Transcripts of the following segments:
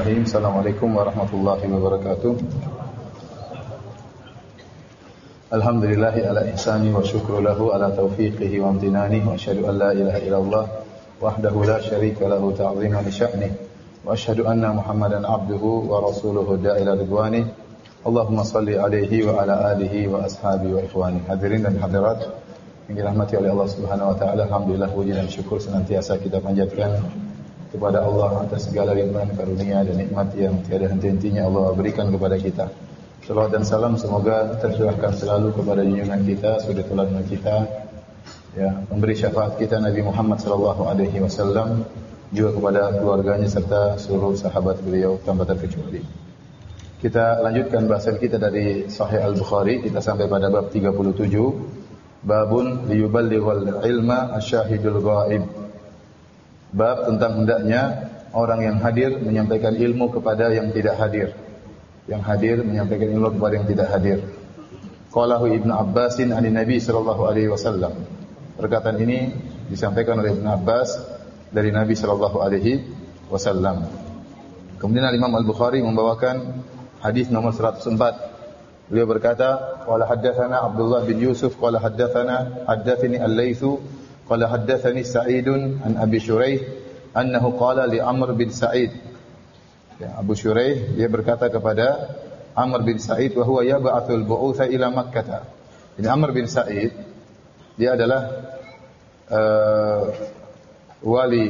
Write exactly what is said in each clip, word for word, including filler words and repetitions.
Bismillahirrahmanirrahim. Assalamualaikum warahmatullahi wabarakatuh. Alhamdulillahi ala ihsani wa syukru lahu ala taufiqihi wa amtinani wa asyhadu an la ilaha illallah wahdahu la syarika lahu ta'ziman li sya'ni wa asyhadu anna Muhammadan abduhu wa rasuluhu da'ila ridwani. Allahumma salli alaihi wa ala alihi wa ashabihi wa ikhwani. Hadirin dan hadirat yang dirahmati oleh Allah Subhanahu wa taala, alhamdulillah puji dan syukur senantiasa kita panjatkan kepada Allah atas segala limpahan karunia dan nikmat yang tiada henti-hentinya Allah berikan kepada kita. Salawat dan salam semoga tercurahkan selalu kepada junjungan kita, suri teladan kita, ya, pemberi syafaat kita Nabi Muhammad sallallahu alaihi wasallam, juga kepada keluarganya serta seluruh sahabat beliau tanpa terkecuali. Kita lanjutkan bahasan kita dari Sahih Al-Bukhari, kita sampai pada bab tiga puluh tujuh, babun liyuballighal ilma asyahidul ghaib. Bab tentang hendaknya orang yang hadir menyampaikan ilmu kepada yang tidak hadir. Yang hadir menyampaikan ilmu kepada yang tidak hadir. Qalahu Ibnu Abbasin 'an Nabi sallallahu alaihi wasallam. Perkataan ini disampaikan oleh Ibnu Abbas dari Nabi sallallahu alaihi wasallam. Kemudian Imam Al-Bukhari membawakan hadis nomor seratus empat. Beliau berkata, qala haddatsana Abdullah bin Yusuf qala haddatsana haddatsani Al-Laitsu qala haddatsani Sa'idun an Abi Shuraih annahu qala li Amr bin Sa'id. Ya, Abu Shuraih dia berkata kepada Amr bin Sa'id wa huwa yab'athul bu'utsa ila Makkah. Ini Amr bin Sa'id dia adalah uh, wali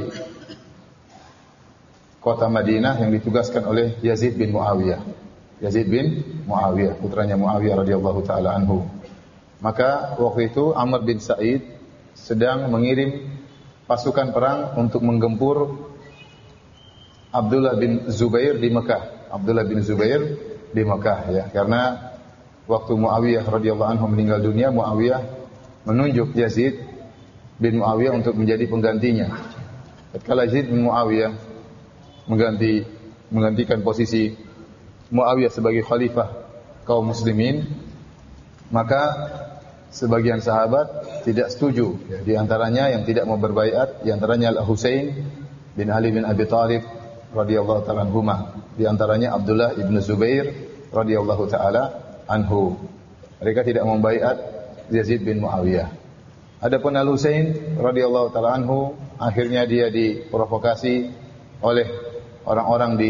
kota Madinah yang ditugaskan oleh Yazid bin Muawiyah. Yazid bin Muawiyah, putranya Muawiyah radhiyallahu taala anhu. Maka waktu itu Amr bin Sa'id sedang mengirim pasukan perang untuk menggempur Abdullah bin Zubair di Mekah. Abdullah bin Zubair di Mekah, ya, karena waktu Muawiyah radhiyallahu anhu meninggal dunia, Muawiyah menunjuk Yazid bin Muawiyah untuk menjadi penggantinya. Ketika Yazid bin Muawiyah mengganti menggantikan posisi Muawiyah sebagai khalifah kaum muslimin, maka sebagian sahabat tidak setuju. Di antaranya yang tidak mau berbaiat, di antaranya Al-Husain bin Ali bin Abi Thalib radhiyallahu ta'ala anhuma, di antaranya Abdullah ibn Zubair radhiyallahu ta'ala anhu. Mereka tidak mau baiat Yazid bin Muawiyah. Adapun Al-Husain radhiyallahu ta'ala anhu, akhirnya dia diprovokasi oleh orang-orang di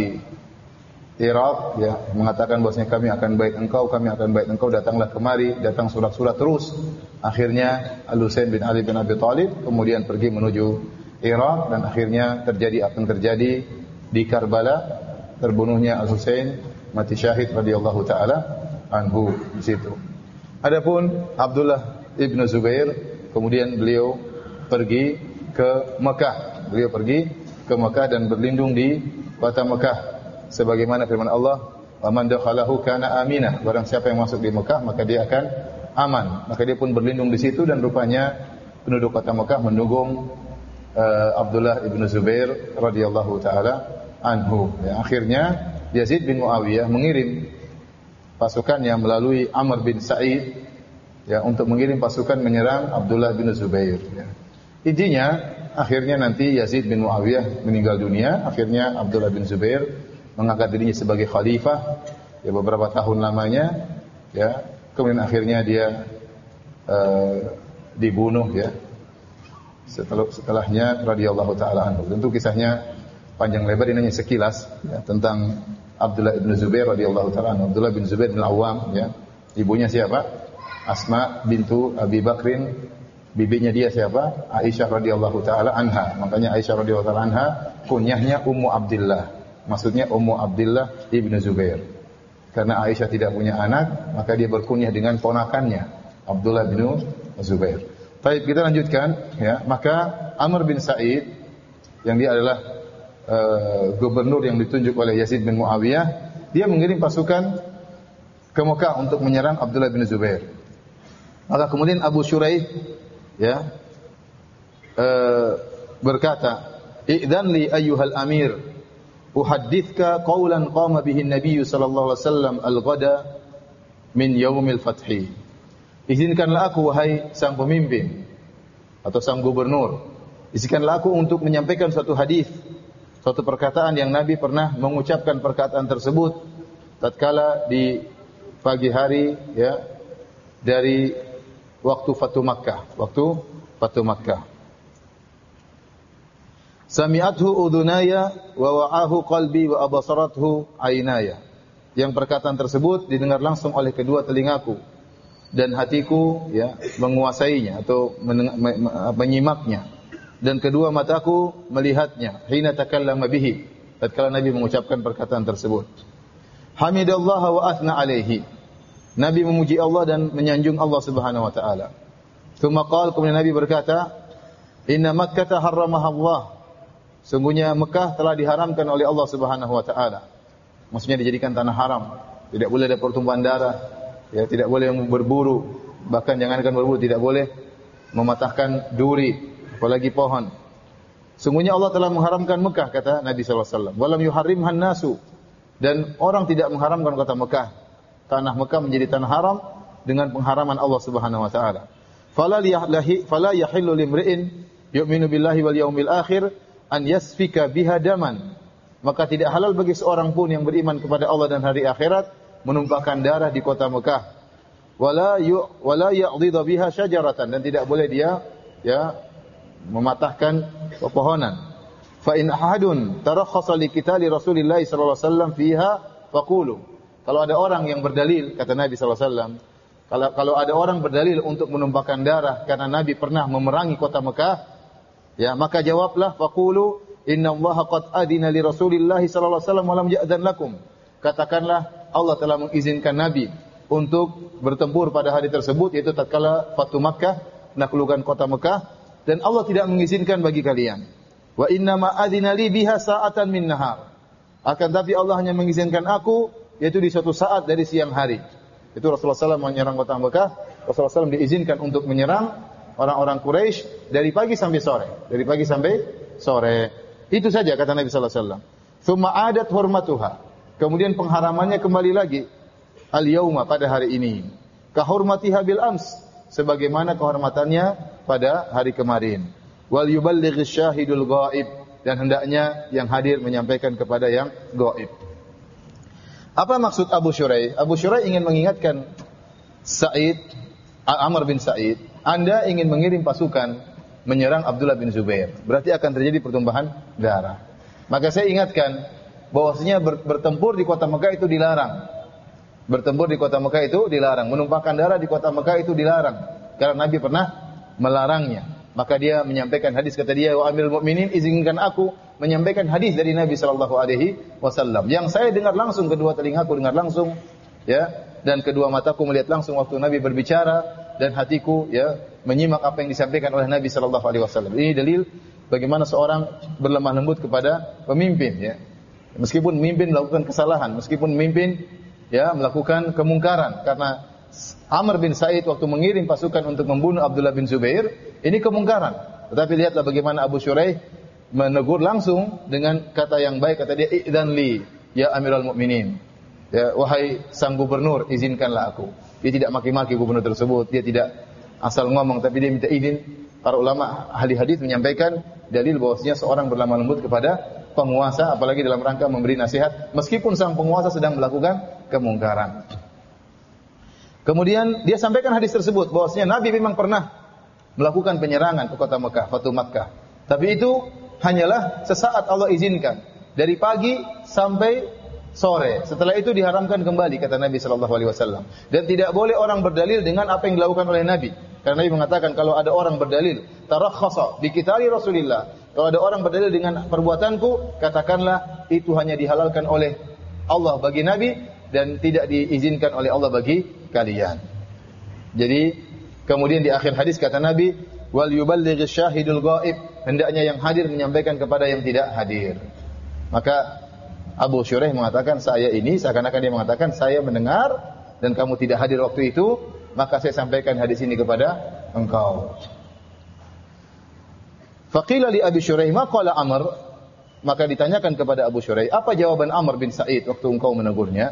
Irak, ya, mengatakan bahwasanya kami akan bait engkau, kami akan bait engkau, datanglah kemari, datang surat-surat terus. Akhirnya Al-Husain bin Ali bin Abi Thalib kemudian pergi menuju Irak dan akhirnya terjadi apa yang terjadi di Karbala, terbunuhnya Al-Husain, mati syahid radhiyallahu taala anhu di situ. Adapun Abdullah ibn Zubair kemudian beliau pergi ke Mekah. Beliau pergi ke Mekah dan berlindung di kota Mekah. Sebagaimana firman Allah, "Wa man dakhalahu kana aminah." Barang siapa yang masuk di Mekah maka dia akan aman. Maka dia pun berlindung di situ dan rupanya penduduk kota Mekah mendukung uh, Abdullah ibn Zubair radhiyallahu taala anhu. Ya, akhirnya Yazid bin Muawiyah mengirim pasukannya melalui Amr bin Sa'id, ya, untuk mengirim pasukan menyerang Abdullah bin Zubair. Ya. Intinya akhirnya nanti Yazid bin Muawiyah meninggal dunia, akhirnya Abdullah bin Zubair mengangkat dirinya sebagai khalifah, ya, beberapa tahun lamanya, ya, kemudian akhirnya dia uh, dibunuh, ya, setelah setelahnya radhiyallahu taala anhu. Tentu kisahnya panjang lebar, ini hanya sekilas, ya, tentang Abdullah bin Zubair radhiyallahu taala anhu. Abdullah bin Zubair bin Awam, ya, ibunya siapa? Asma bintu Abi Bakrin. Bibinya dia siapa? Aisyah radhiyallahu taala anha. Makanya Aisyah radhiyallahu taala anha kunyahnya Ummu Abdillah. Maksudnya Ummu Abdillah ibnu Zubair. Karena Aisyah tidak punya anak, maka dia berkunyah dengan ponakannya Abdullah bin Zubair. Baik, kita lanjutkan, ya. Maka Amr bin Sa'id yang dia adalah uh, gubernur yang ditunjuk oleh Yazid bin Muawiyah, dia mengirim pasukan ke Mekah untuk menyerang Abdullah bin Zubair. Maka kemudian Abu Shuraih, ya, uh, berkata, "Idzan li ayyuhal amir, uhaddithka qawlan qama bihi an-nabiy sallallahu alaihi wasallam al-ghada min yaumil fathi." Izinkanlah aku, wahai sang pemimpin atau sang gubernur, izinkanlah aku untuk menyampaikan suatu hadis Suatu perkataan yang Nabi pernah mengucapkan perkataan tersebut tatkala di pagi hari ya dari waktu Fatu Makkah, waktu Fatu Makkah. Sami'athu udhunaya wa wa'ahu qalbi wa abasarathu aynaya. Yang perkataan tersebut didengar langsung oleh kedua telingaku dan hatiku ya menguasainya atau menyimaknya dan kedua mataku melihatnya hina takallama bihi tatkala Nabi mengucapkan perkataan tersebut. Hamidallah wa athna alaihi. Nabi memuji Allah dan menyanjung Allah Subhanahu wa taala. Tsumma qala, kemudian Nabi berkata, "Inna Makkah harramaha Allah." Sungguhnya Mekah telah diharamkan oleh Allah Subhanahu wa taala. Maksudnya dijadikan tanah haram, tidak boleh ada pertumpahan darah, ya tidak boleh berburu, bahkan jangankan berburu tidak boleh mematahkan duri, apalagi pohon. Sungguhnya Allah telah mengharamkan Mekah, kata Nabi sallallahu alaihi wasallam. Walam yuharrimhan nasu, dan orang tidak mengharamkan kota Mekah. Tanah Mekah menjadi tanah haram dengan pengharaman Allah Subhanahu wa taala. Fala liyahlahi fala yahillu limri'in yu'minu billahi wal yawmil akhir an yasfika biha daman. Maka tidak halal bagi seorang pun yang beriman kepada Allah dan hari akhirat menumpahkan darah di kota Mekah. Wala yu wala ya'dhidha biha syajaratan, dan tidak boleh dia ya mematahkan pepohonan. Fa in ahadun tarakhasa li qitali Rasulillah sallallahu alaihi wasallam fiha faqulu. Kalau ada orang yang berdalil, kata Nabi sallallahu alaihi wasallam, kalau kalau ada orang berdalil untuk menumpahkan darah karena Nabi pernah memerangi kota Mekah, ya maka jawablah faqulu inna Allaha qad adina li Rasulillah sallallahu alaihi wasallam wa lam ya'dzan lakum. Katakanlah Allah telah mengizinkan Nabi untuk bertempur pada hari tersebut, yaitu tatkala Fatu Makkah, penaklukan kota Mekah, dan Allah tidak mengizinkan bagi kalian. Wa inna ma adzina li biha sa'atan min nahar. Akan tapi Allah hanya mengizinkan aku yaitu di suatu saat dari siang hari. Itu Rasulullah sallallahu alaihi wasallam menyerang kota Mekah, Rasulullah sallallahu alaihi wasallam diizinkan untuk menyerang orang-orang Quraisy dari pagi sampai sore, dari pagi sampai sore. Itu saja kata Nabi sallallahu alaihi wasallam. Tsumma adat hurmatuha. Kemudian pengharamannya kembali lagi al-yauma, pada hari ini. Ka hurmatiha bil ams, sebagaimana kehormatannya pada hari kemarin. Wal yuballigh syahidul ghaib, dan hendaknya yang hadir menyampaikan kepada yang gaib. Apa maksud Abu Syurai? Abu Syurai ingin mengingatkan Sa'id, Amr bin Sa'id, Anda ingin mengirim pasukan menyerang Abdullah bin Zubair, berarti akan terjadi pertumpahan darah. Maka saya ingatkan bahwasanya bertempur di kota Mekah itu dilarang. Bertempur di kota Mekah itu dilarang. Menumpahkan darah di kota Mekah itu dilarang, karena Nabi pernah melarangnya. Maka dia menyampaikan hadis, kata dia, wa amirul mukminin, izinkan aku menyampaikan hadis dari Nabi sallallahu alaihi wasallam yang saya dengar langsung, kedua telingaku dengar langsung, ya, dan kedua mataku melihat langsung waktu Nabi berbicara, dan hatiku ya menyimak apa yang disampaikan oleh Nabi sallallahu alaihi wasallam. Ini dalil bagaimana seorang berlemah lembut kepada pemimpin, ya. Meskipun pemimpin melakukan kesalahan, meskipun pemimpin ya melakukan kemungkaran, karena Amr bin Sa'id waktu mengirim pasukan untuk membunuh Abdullah bin Zubair, ini kemungkaran. Tetapi lihatlah bagaimana Abu Syurai menegur langsung dengan kata yang baik, kata dia, "Idzan li ya Amirul Mukminin." Ya, wahai sang gubernur, izinkanlah aku. Dia tidak maki-maki gubernur tersebut, dia tidak asal ngomong, tapi dia minta izin. Para ulama ahli hadis menyampaikan dalil bahwasanya seorang berlemah lembut kepada penguasa, apalagi dalam rangka memberi nasihat, meskipun sang penguasa sedang melakukan kemungkaran. Kemudian dia sampaikan hadis tersebut bahwasanya Nabi memang pernah melakukan penyerangan ke kota Mekah, Fatu Makkah. Tapi itu hanyalah sesaat Allah izinkan, dari pagi sampai sore. Setelah itu diharamkan kembali, kata Nabi sallallahu alaihi wasallam. Dan tidak boleh orang berdalil dengan apa yang dilakukan oleh Nabi. Karena Nabi mengatakan kalau ada orang berdalil, tarakhasa bi qitali Rasulillah. Kalau ada orang berdalil dengan perbuatanku, katakanlah itu hanya dihalalkan oleh Allah bagi Nabi dan tidak diizinkan oleh Allah bagi kalian. Jadi kemudian di akhir hadis kata Nabi, wal yuballigh syahidul ghaib, hendaknya yang hadir menyampaikan kepada yang tidak hadir. Maka Abu Syuraih mengatakan, saya ini seakan-akan dia mengatakan, saya mendengar dan kamu tidak hadir waktu itu, maka saya sampaikan hadis ini kepada engkau. Faqila li Abi Syuraih, ma qala Amr? Maka ditanyakan kepada Abu Syuraih, apa jawaban Amr bin Sa'id waktu engkau menegurnya?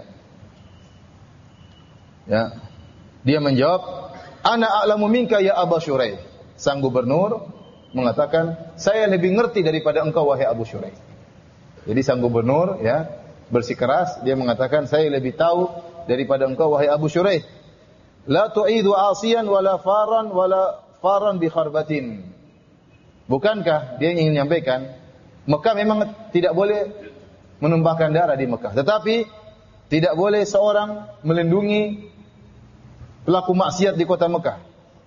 Ya. Dia menjawab, ana a'lamu minka ya Abu Syuraih. Sang gubernur mengatakan, saya lebih ngerti daripada engkau wahai Abu Syuraih. Jadi sang gubernur ya bersikeras, dia mengatakan saya lebih tahu daripada engkau wahai Abu Syuraih. La tu'idu asiyan wala faran wala faran bi kharbatin. Bukankah dia ingin menyampaikan Mekah memang tidak boleh menumpahkan darah di Mekah, tetapi tidak boleh seorang melindungi pelaku maksiat di kota Mekah.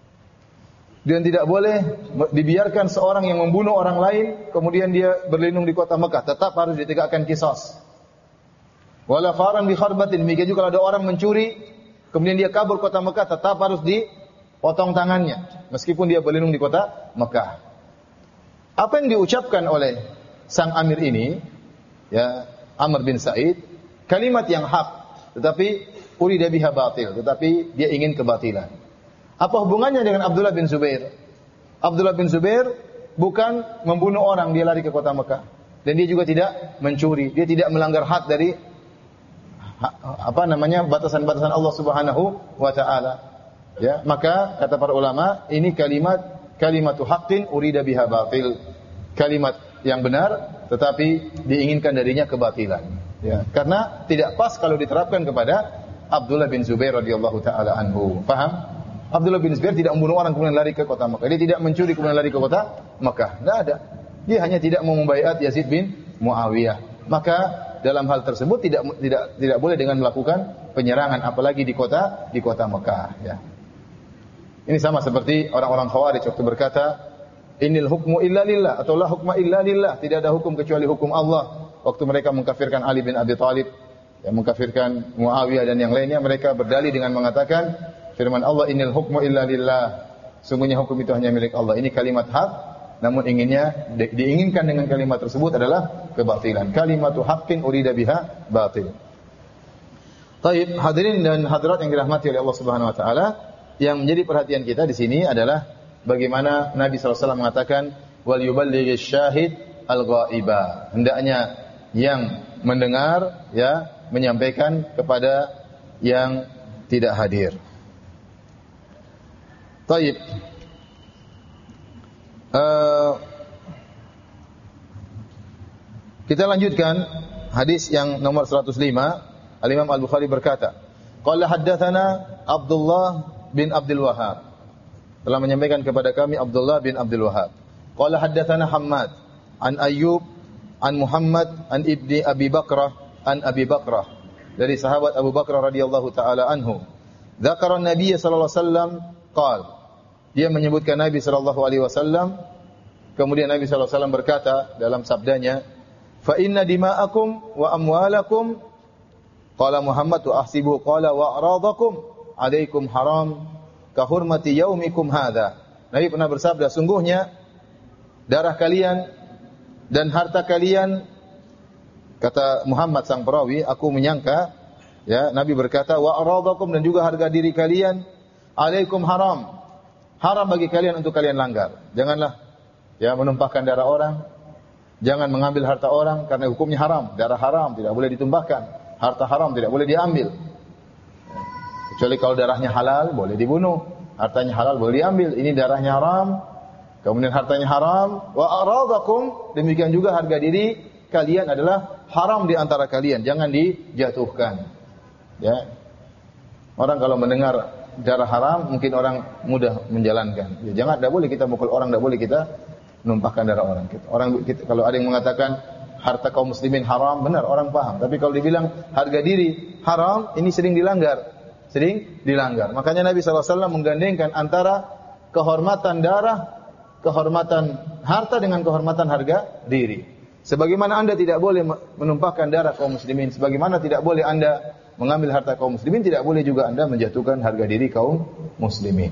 Dan tidak boleh dibiarkan seorang yang membunuh orang lain kemudian dia berlindung di kota Mekah, tetap harus ditegakkan qisas. Wala faran bi kharbatin, demikian juga kalau ada orang mencuri kemudian dia kabur kota Mekah, tetap harus dipotong tangannya meskipun dia berlindung di kota Mekah. Apa yang diucapkan oleh sang amir ini, ya, Amr bin Sa'id, kalimat yang hak, tetapi urida biha batil, tetapi dia ingin kebatilan. Apa hubungannya dengan Abdullah bin Zubair? Abdullah bin Zubair bukan membunuh orang, dia lari ke kota Mekah. Dan dia juga tidak mencuri, dia tidak melanggar hak dari apa namanya batasan-batasan Allah Subhanahu wa taala. Ya, maka kata para ulama, ini kalimat kalimatu haqqin urida biha batil. Kalimat yang benar tetapi diinginkan darinya kebatilan. Ya, karena tidak pas kalau diterapkan kepada Abdullah bin Zubair radhiyallahu taala anhu. Paham? Abdullah bin Zubair tidak membunuh orang kemudian lari ke kota Mekah. Dia tidak mencuri kemudian lari ke kota Mekah. Tidak ada. Dia hanya tidak mau membaiat Yazid bin Muawiyah. Maka dalam hal tersebut tidak tidak tidak boleh dengan melakukan penyerangan apalagi di kota di kota Mekah, ya. Ini sama seperti orang-orang Khawarij waktu berkata, "Innal hukmu illa lillah" atau "La hukma illa lillah", tidak ada hukum kecuali hukum Allah. Waktu mereka mengkafirkan Ali bin Abi Thalib, yang mengkafirkan Muawiyah dan yang lainnya, mereka berdalih dengan mengatakan firman Allah, "Innal hukmu illa lillah", sungguhnya hukum itu hanya milik Allah. Ini kalimat hak, namun inginnya di, diinginkan dengan kalimat tersebut adalah kebatilan. Kalimatu haqqin urida biha batil. Taib, hadirin dan hadirat yang dirahmati oleh Allah Subhanahu wa taala, yang menjadi perhatian kita di sini adalah bagaimana Nabi sallallahu alaihi wasallam mengatakan wal yuballighish syahid al-ghaiba. Hendaknya yang mendengar ya menyampaikan kepada yang tidak hadir. Taib. Uh, kita lanjutkan hadis yang nomor seratus lima. Al-Imam Al-Bukhari berkata, qala haddatsana Abdullah bin Abdul Wahhab. Telah menyampaikan kepada kami Abdullah bin Abdul Wahhab. Qala haddatsana Hammad an Ayyub an Muhammad an ibni Abi Bakrah an Abi Bakrah, dari sahabat Abu Bakrah radhiyallahu taala anhu. Dzakara an-nabiy sallallahu alaihi wasallam qala, dia menyebutkan Nabi sallallahu alaihi wasallam, kemudian Nabi sallallahu alaihi wasallam berkata dalam sabdanya, fa inna dima'akum wa amwalakum, qala Muhammad wa ahsibu qala wa aradakum alaikum haram ka hurmati yaumikum hadza. Nabi pernah bersabda, sungguhnya darah kalian dan harta kalian, kata Muhammad sang perawi, aku menyangka, ya, Nabi berkata wa aradakum, dan juga harga diri kalian, alaikum haram, haram bagi kalian untuk kalian langgar. Janganlah ya menumpahkan darah orang, jangan mengambil harta orang karena hukumnya haram. Darah haram tidak boleh ditumpahkan, harta haram tidak boleh diambil. Kecuali kalau darahnya halal boleh dibunuh, hartanya halal boleh diambil. Ini darahnya haram, kemudian hartanya haram. Wa aradakum, demikian juga harga diri kalian adalah haram di antara kalian, jangan dijatuhkan. Ya. Orang kalau mendengar darah haram, mungkin orang mudah menjalankan. Ya, jangan, tidak boleh kita mukul orang, tidak boleh kita menumpahkan darah orang. Orang kita, kalau ada yang mengatakan harta kaum muslimin haram, benar, orang paham. Tapi kalau dibilang harga diri haram, ini sering dilanggar. Sering dilanggar. Makanya Nabi sallallahu alaihi wasallam menggandengkan antara kehormatan darah, kehormatan harta dengan kehormatan harga diri. Sebagaimana Anda tidak boleh menumpahkan darah kaum muslimin, sebagaimana tidak boleh Anda mengambil harta kaum muslimin, tidak boleh juga Anda menjatuhkan harga diri kaum muslimin.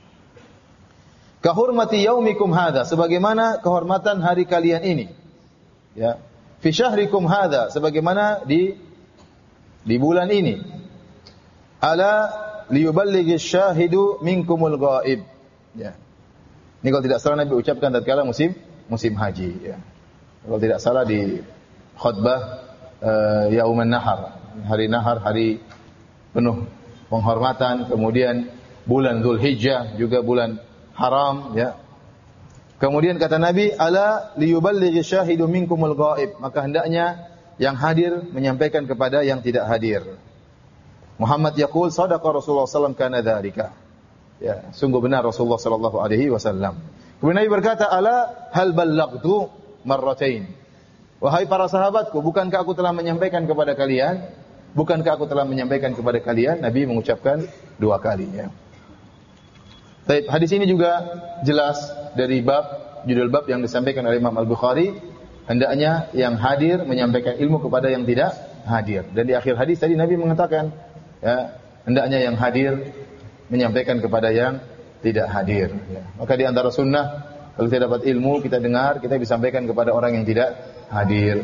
Kahurmati yaumikum hadza, sebagaimana kehormatan hari kalian ini. Ya. Fi syahrikum hadza, sebagaimana di di bulan ini. Ala liyuballighish syahidu minkumul ghaib. Ya. Ini kalau tidak salah Nabi ucapkan tatkala musim musim haji, ya. Kalau tidak salah di khutbah uh, Yauman Nahar, hari Nahar, hari penuh penghormatan, kemudian bulan Dzulhijjah juga bulan haram, ya. Kemudian kata Nabi, ala liyuballighi syahidu minkumul ghaib, maka hendaknya yang hadir menyampaikan kepada yang tidak hadir. Muhammad yaqul sadaqa Rasulullah sallallahu alaihi wasallam kana dzalika. Ya, sungguh benar Rasulullah sallallahu alaihi wasallam. Kemudian Nabi berkata, ala hal ballaghtu marratain. Wahai para sahabatku, bukankah aku telah menyampaikan kepada kalian? Bukankah aku telah menyampaikan kepada kalian? Nabi mengucapkan dua kali, ya. Baik, hadis ini juga jelas dari bab, judul bab yang disampaikan oleh Imam Al-Bukhari, hendaknya yang hadir menyampaikan ilmu kepada yang tidak hadir. Dan di akhir hadis tadi Nabi mengatakan, ya, hendaknya yang hadir menyampaikan kepada yang tidak hadir. Ya. Maka di antara sunnah, kalau kita dapat ilmu, kita dengar, kita bisa sampaikan kepada orang yang tidak hadir.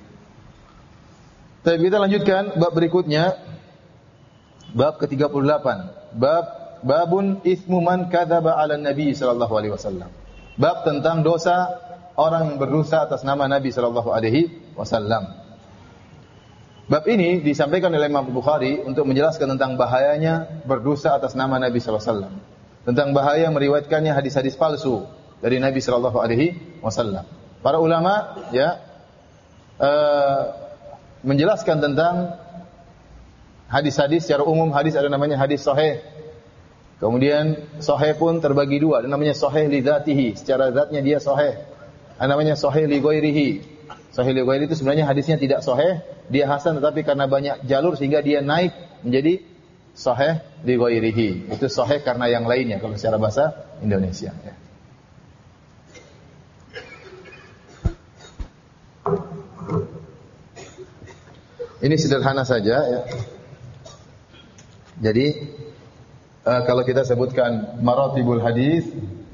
Tapi kita lanjutkan bab berikutnya, bab ke tiga puluh delapan, bab babun ismu man kadzaba 'ala Nabi sallallahu alaihi wasallam. Bab tentang dosa orang yang berdusta atas nama Nabi sallallahu alaihi wasallam. Bab ini disampaikan oleh Imam Bukhari untuk menjelaskan tentang bahayanya berdusta atas nama Nabi sallallahu alaihi wasallam. Tentang bahaya meriwayatkannya hadis-hadis palsu dari Nabi sallallahu alaihi wasallam. Para ulama ya uh, menjelaskan tentang hadis-hadis secara umum. Hadis ada namanya hadis sahih. Kemudian sahih pun terbagi dua, ada namanya sahih li dzatihi, secara zatnya dia sahih. Ada namanya sahih li ghairihi. Sahih li ghairihi itu sebenarnya hadisnya tidak sahih, dia hasan, tetapi karena banyak jalur sehingga dia naik menjadi sahih li ghairihi. Itu sahih karena yang lainnya kalau secara bahasa Indonesia, ya. Ini sederhana saja, ya. Jadi Uh, kalau kita sebutkan maratibul hadis,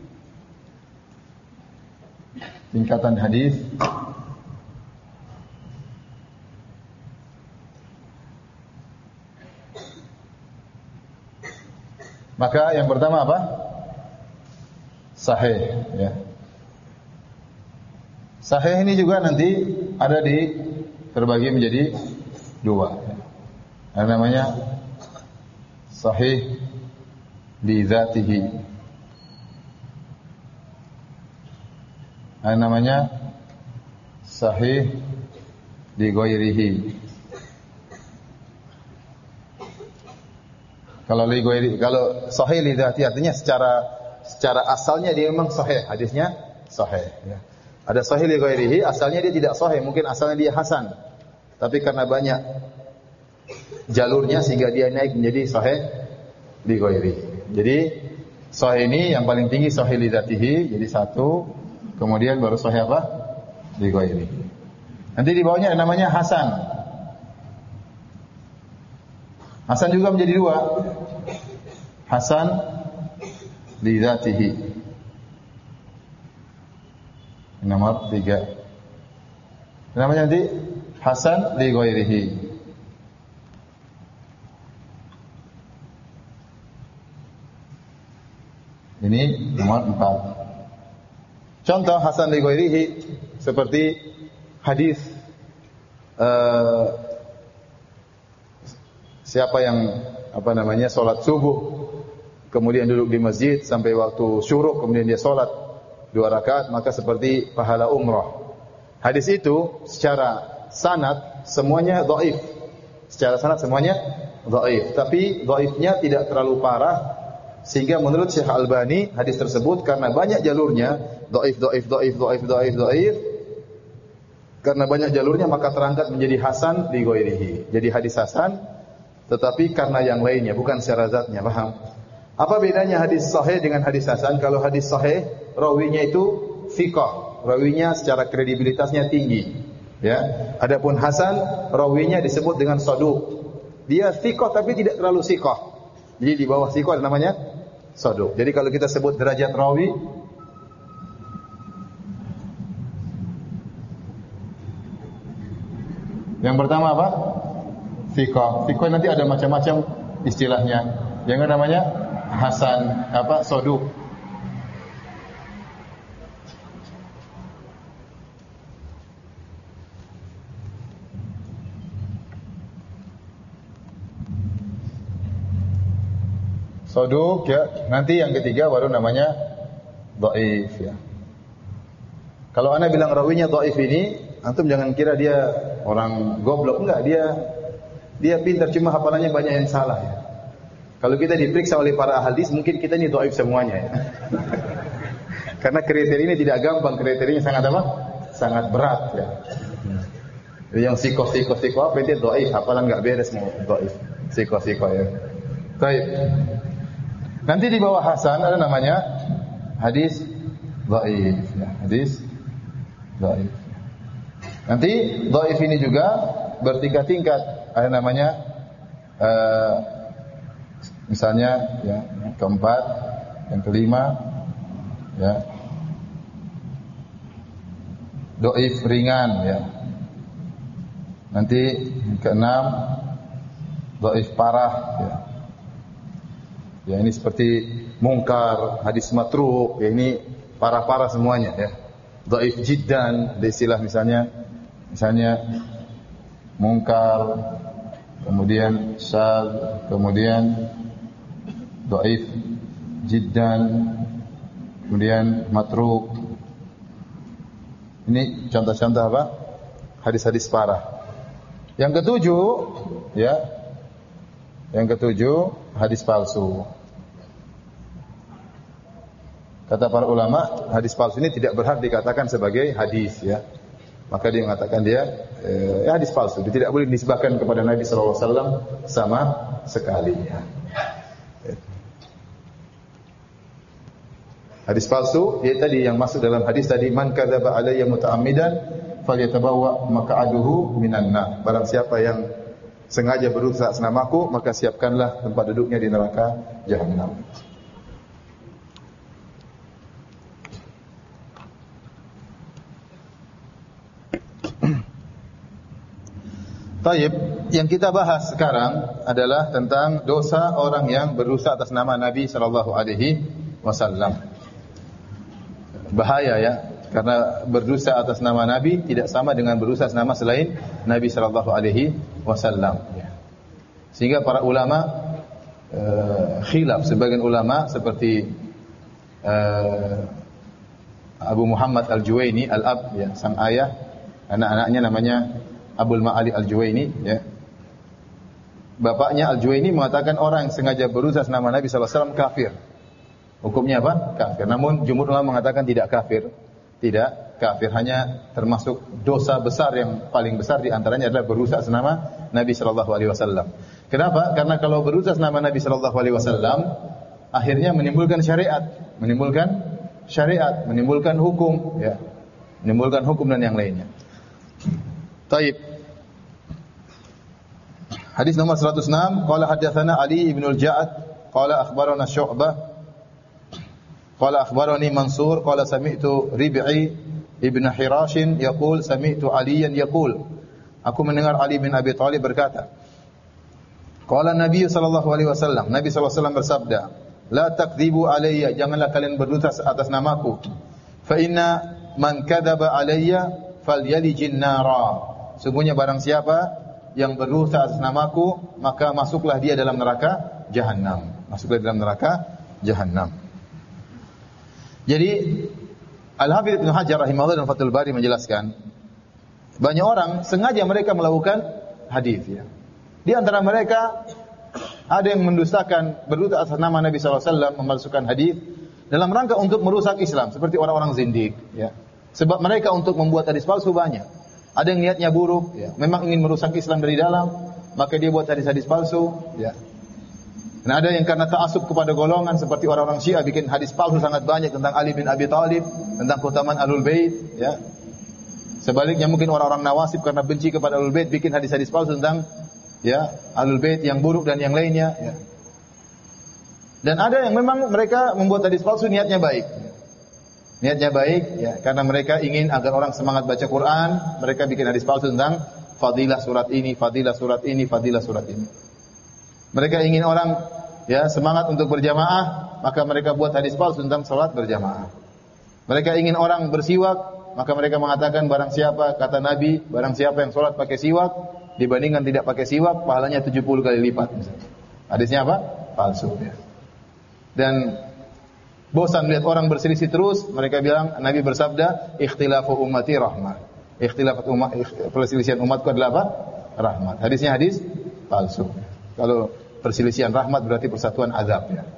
tingkatan hadis, maka yang pertama apa? Sahih, ya. Sahih ini juga nanti ada di terbagi menjadi dua. Ada namanya sahih li dzatihi. Ada namanya sahih li ghairihi. Kalau li ghairi, kalau sahih li dzatihi artinya secara secara asalnya dia memang sahih, hadisnya sahih, ya. Ada sahih li ghairihi, asalnya dia tidak sahih, mungkin asalnya dia hasan. Tapi karena banyak jalurnya sehingga dia naik menjadi sahih li ghairihi. Jadi sahih ini yang paling tinggi sahih li dzatihi, jadi satu, kemudian baru sahih apa? Li ghairihi. Nanti di bawahnya ada namanya hasan. Hasan juga menjadi dua. Hasan li dzatihi. Nomor tiga. Namanya nanti hasan li ghairihi. Ini nomor empat. Contoh hasan li ghairihi seperti hadis uh, siapa yang apa namanya salat subuh kemudian duduk di masjid sampai waktu syuruk kemudian dia salat dua rakaat maka seperti pahala umrah. Hadis itu secara sanad semuanya dhaif. Secara sanad semuanya dhaif, tapi dhaifnya tidak terlalu parah. Sehingga menurut Syekh Albani hadis tersebut karena banyak jalurnya dhaif dhaif dhaif dhaif dhaif dhaif, karena banyak jalurnya maka terangkat menjadi hasan li ghairihi. Jadi hadis hasan tetapi karena yang lainnya bukan secara zatnya, paham? Apa bedanya hadis sahih dengan hadis hasan? Kalau hadis sahih rawinya itu thiqah, rawinya secara kredibilitasnya tinggi, ya. Adapun hasan rawinya disebut dengan saduq. Dia thiqah tapi tidak terlalu thiqah. Jadi di bawah thiqah ada namanya saduq. Jadi kalau kita sebut derajat rawi, yang pertama apa? Thiqah. Thiqah nanti ada macam-macam istilahnya. Yang namanya hasan, apa? Saduq. Saduq, ya. Nanti yang ketiga baru namanya dhaif, ya. Kalau ana bilang rawinya dhaif ini, antum jangan kira dia orang goblok, enggak, dia dia pintar, cuma hafalannya banyak yang salah ya. Kalau kita diperiksa oleh para hadis, mungkin kita ini dhaif semuanya ya. Karena kriteria ini tidak gampang, kriterianya sangat apa? Sangat berat ya. Yang siko-siko-siko apa itu dhaif, hafalan enggak beres mau dhaif. Siko-siko ya. Baik. Nanti di bawah hasan ada namanya hadis dhaif ya, hadis dhaif. Nanti dhaif ini juga bertingkat-tingkat. Ada namanya uh, misalnya ya, yang keempat, yang kelima ya. Dhaif ringan ya. Nanti yang keenam dhaif parah ya. Ya ini seperti mungkar, hadis matruk, ya ini parah-parah semuanya ya. Dhaif jiddan, ada istilah misalnya misalnya mungkar, kemudian syadz, kemudian dhaif jiddan, kemudian matruk. Ini contoh-contoh apa? Hadis-hadis parah. Yang ketujuh ya. Yang ketujuh hadis palsu. Kata para ulama, hadis palsu ini tidak berhak dikatakan sebagai hadis ya. Maka dia mengatakan dia eh, ya hadis palsu, dia tidak boleh dinisbahkan kepada Nabi sallallahu alaihi wasallam sama sekali ya. Hadis palsu ya tadi yang masuk dalam hadis tadi, man kadzaba alayya muta'ammidan falyatabawwa maq'aduhu minan nar. Barang siapa yang sengaja berdusta atas namaku, maka siapkanlah tempat duduknya di neraka jahanam. Taib, yang kita bahas sekarang adalah tentang dosa orang yang berdusta atas nama Nabi sallallahu alaihi wasallam. Bahaya ya, karena berdusta atas nama Nabi tidak sama dengan berdusta atas nama selain Nabi sallallahu alaihi wasallam. Sehingga para ulama uh, khilaf, sebagian ulama seperti uh, Abu Muhammad Al-Juwaini, Al-Ab ya, sang ayah, anak-anaknya namanya Abul Ma'ali Al-Juwaini ya. Bapaknya Al-Juwaini mengatakan orang yang sengaja berusaha nama Nabi sallallahu alaihi wasallam kafir. Hukumnya apa? Kafir. Namun jumhur ulama mengatakan tidak kafir. Tidak kafir, hanya termasuk dosa besar yang paling besar di antaranya adalah berusaha nama Nabi sallallahu alaihi wasallam. Kenapa? Karena kalau berusaha nama Nabi sallallahu alaihi wasallam akhirnya menimbulkan syariat, menimbulkan syariat, menimbulkan hukum ya. Menimbulkan hukum dan yang lainnya. Taib. Hadis nomor seratus enam, qala haddatsana Ali ibn al-Ja'ad, qala akhbarana Syu'bah, qala akhbarani Mansur, qala sami'tu Rib'i ibn Hirash yaqul sami'tu Aliyan yaqul. Aku mendengar Ali bin Abi Thalib berkata, qala Nabi sallallahu alaihi wasallam, Nabi sallallahu alaihi wasallam bersabda, la takdzibu alayya, janganlah kalian berdusta atas namaku. Fa inna man kadzaba alayya falyalijin nara. Sungguhnya barang siapa yang berdusta atas namaku, maka masuklah dia dalam neraka jahanam. Masuklah dalam neraka jahanam. Jadi Al-Hafidz Ibnu Hajar rahimahullah dalam Fathul Bari menjelaskan, banyak orang sengaja mereka melakukan hadis ya. Di antara mereka ada yang mendustakan, berdusta atas nama Nabi sallallahu alaihi wasallam, memalsukan hadis dalam rangka untuk merusak Islam, seperti orang-orang zindik ya. Sebab mereka untuk membuat hadis palsu banyak. Ada yang niatnya buruk, ya. Memang ingin merusak Islam dari dalam, maka dia buat hadis-hadis palsu. Ya. Dan ada yang karena ta'assub kepada golongan, seperti orang-orang Syiah bikin hadis palsu sangat banyak tentang Ali bin Abi Thalib, tentang keutamaan Ahlul Bait. Ya. Sebaliknya mungkin orang-orang Nawasib karena benci kepada Ahlul Bait bikin hadis-hadis palsu tentang ya Ahlul Bait yang buruk dan yang lainnya. Ya. Dan ada yang memang mereka membuat hadis palsu niatnya baik. Niatnya baik ya, karena mereka ingin agar orang semangat baca Quran, mereka bikin hadis palsu tentang fadilah surat ini, fadilah surat ini, fadilah surat ini. Mereka ingin orang ya semangat untuk berjamaah, maka mereka buat hadis palsu tentang salat berjamaah. Mereka ingin orang bersiwak, maka mereka mengatakan barang siapa, kata Nabi, barang siapa yang salat pakai siwak dibandingkan tidak pakai siwak, pahalanya tujuh puluh kali lipat misalnya. Hadisnya apa? Palsu ya. Dan bosan lihat orang berselisih terus, mereka bilang, Nabi bersabda, ikhtilafu ummati rahmah. Ikhtilafat umat, perselisihan umatku adalah apa? Rahmat. Hadisnya hadis palsu. Kalau perselisihan rahmat berarti persatuan azab. Ya.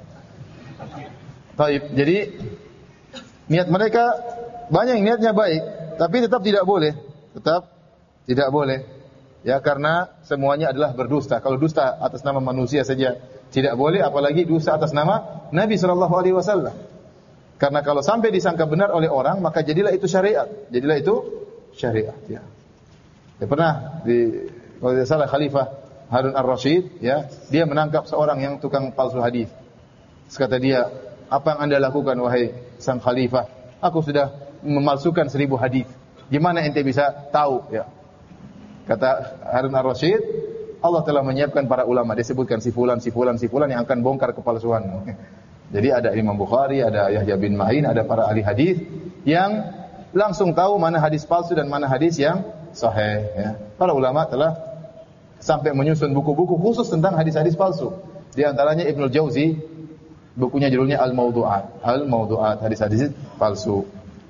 Taib. Jadi niat mereka banyak yang niatnya baik, tapi tetap tidak boleh. Tetap tidak boleh. Ya, karena semuanya adalah berdusta. Kalau dusta atas nama manusia saja tidak boleh, apalagi dusta atas nama Nabi sallallahu alaihi wasallam. Karena kalau sampai disangka benar oleh orang, maka jadilah itu syariat. Jadilah itu syariat, ya. Ya pernah di kalau tidak salah Khalifah Harun Ar-Rasyid, ya, dia menangkap seorang yang tukang palsu hadis. Terus kata dia, "Apa yang Anda lakukan wahai sang khalifah? Aku sudah memalsukan seribu hadis. Gimana ente bisa tahu?" Ya. Kata Harun Ar-Rasyid, Allah telah menyiapkan para ulama, disebutkan si fulan, si fulan, si fulan yang akan bongkar kepalsuanmu. Jadi ada Imam Bukhari, ada Yahya bin Ma'in, ada para ahli hadis yang langsung tahu mana hadis palsu dan mana hadis yang sahih. Ya. Para ulama telah sampai menyusun buku-buku khusus tentang hadis-hadis palsu. Di antaranya Ibnul Jauzi, bukunya judulnya Al-Mawdu'at, Al-Mawdu'at, hadis-hadis palsu.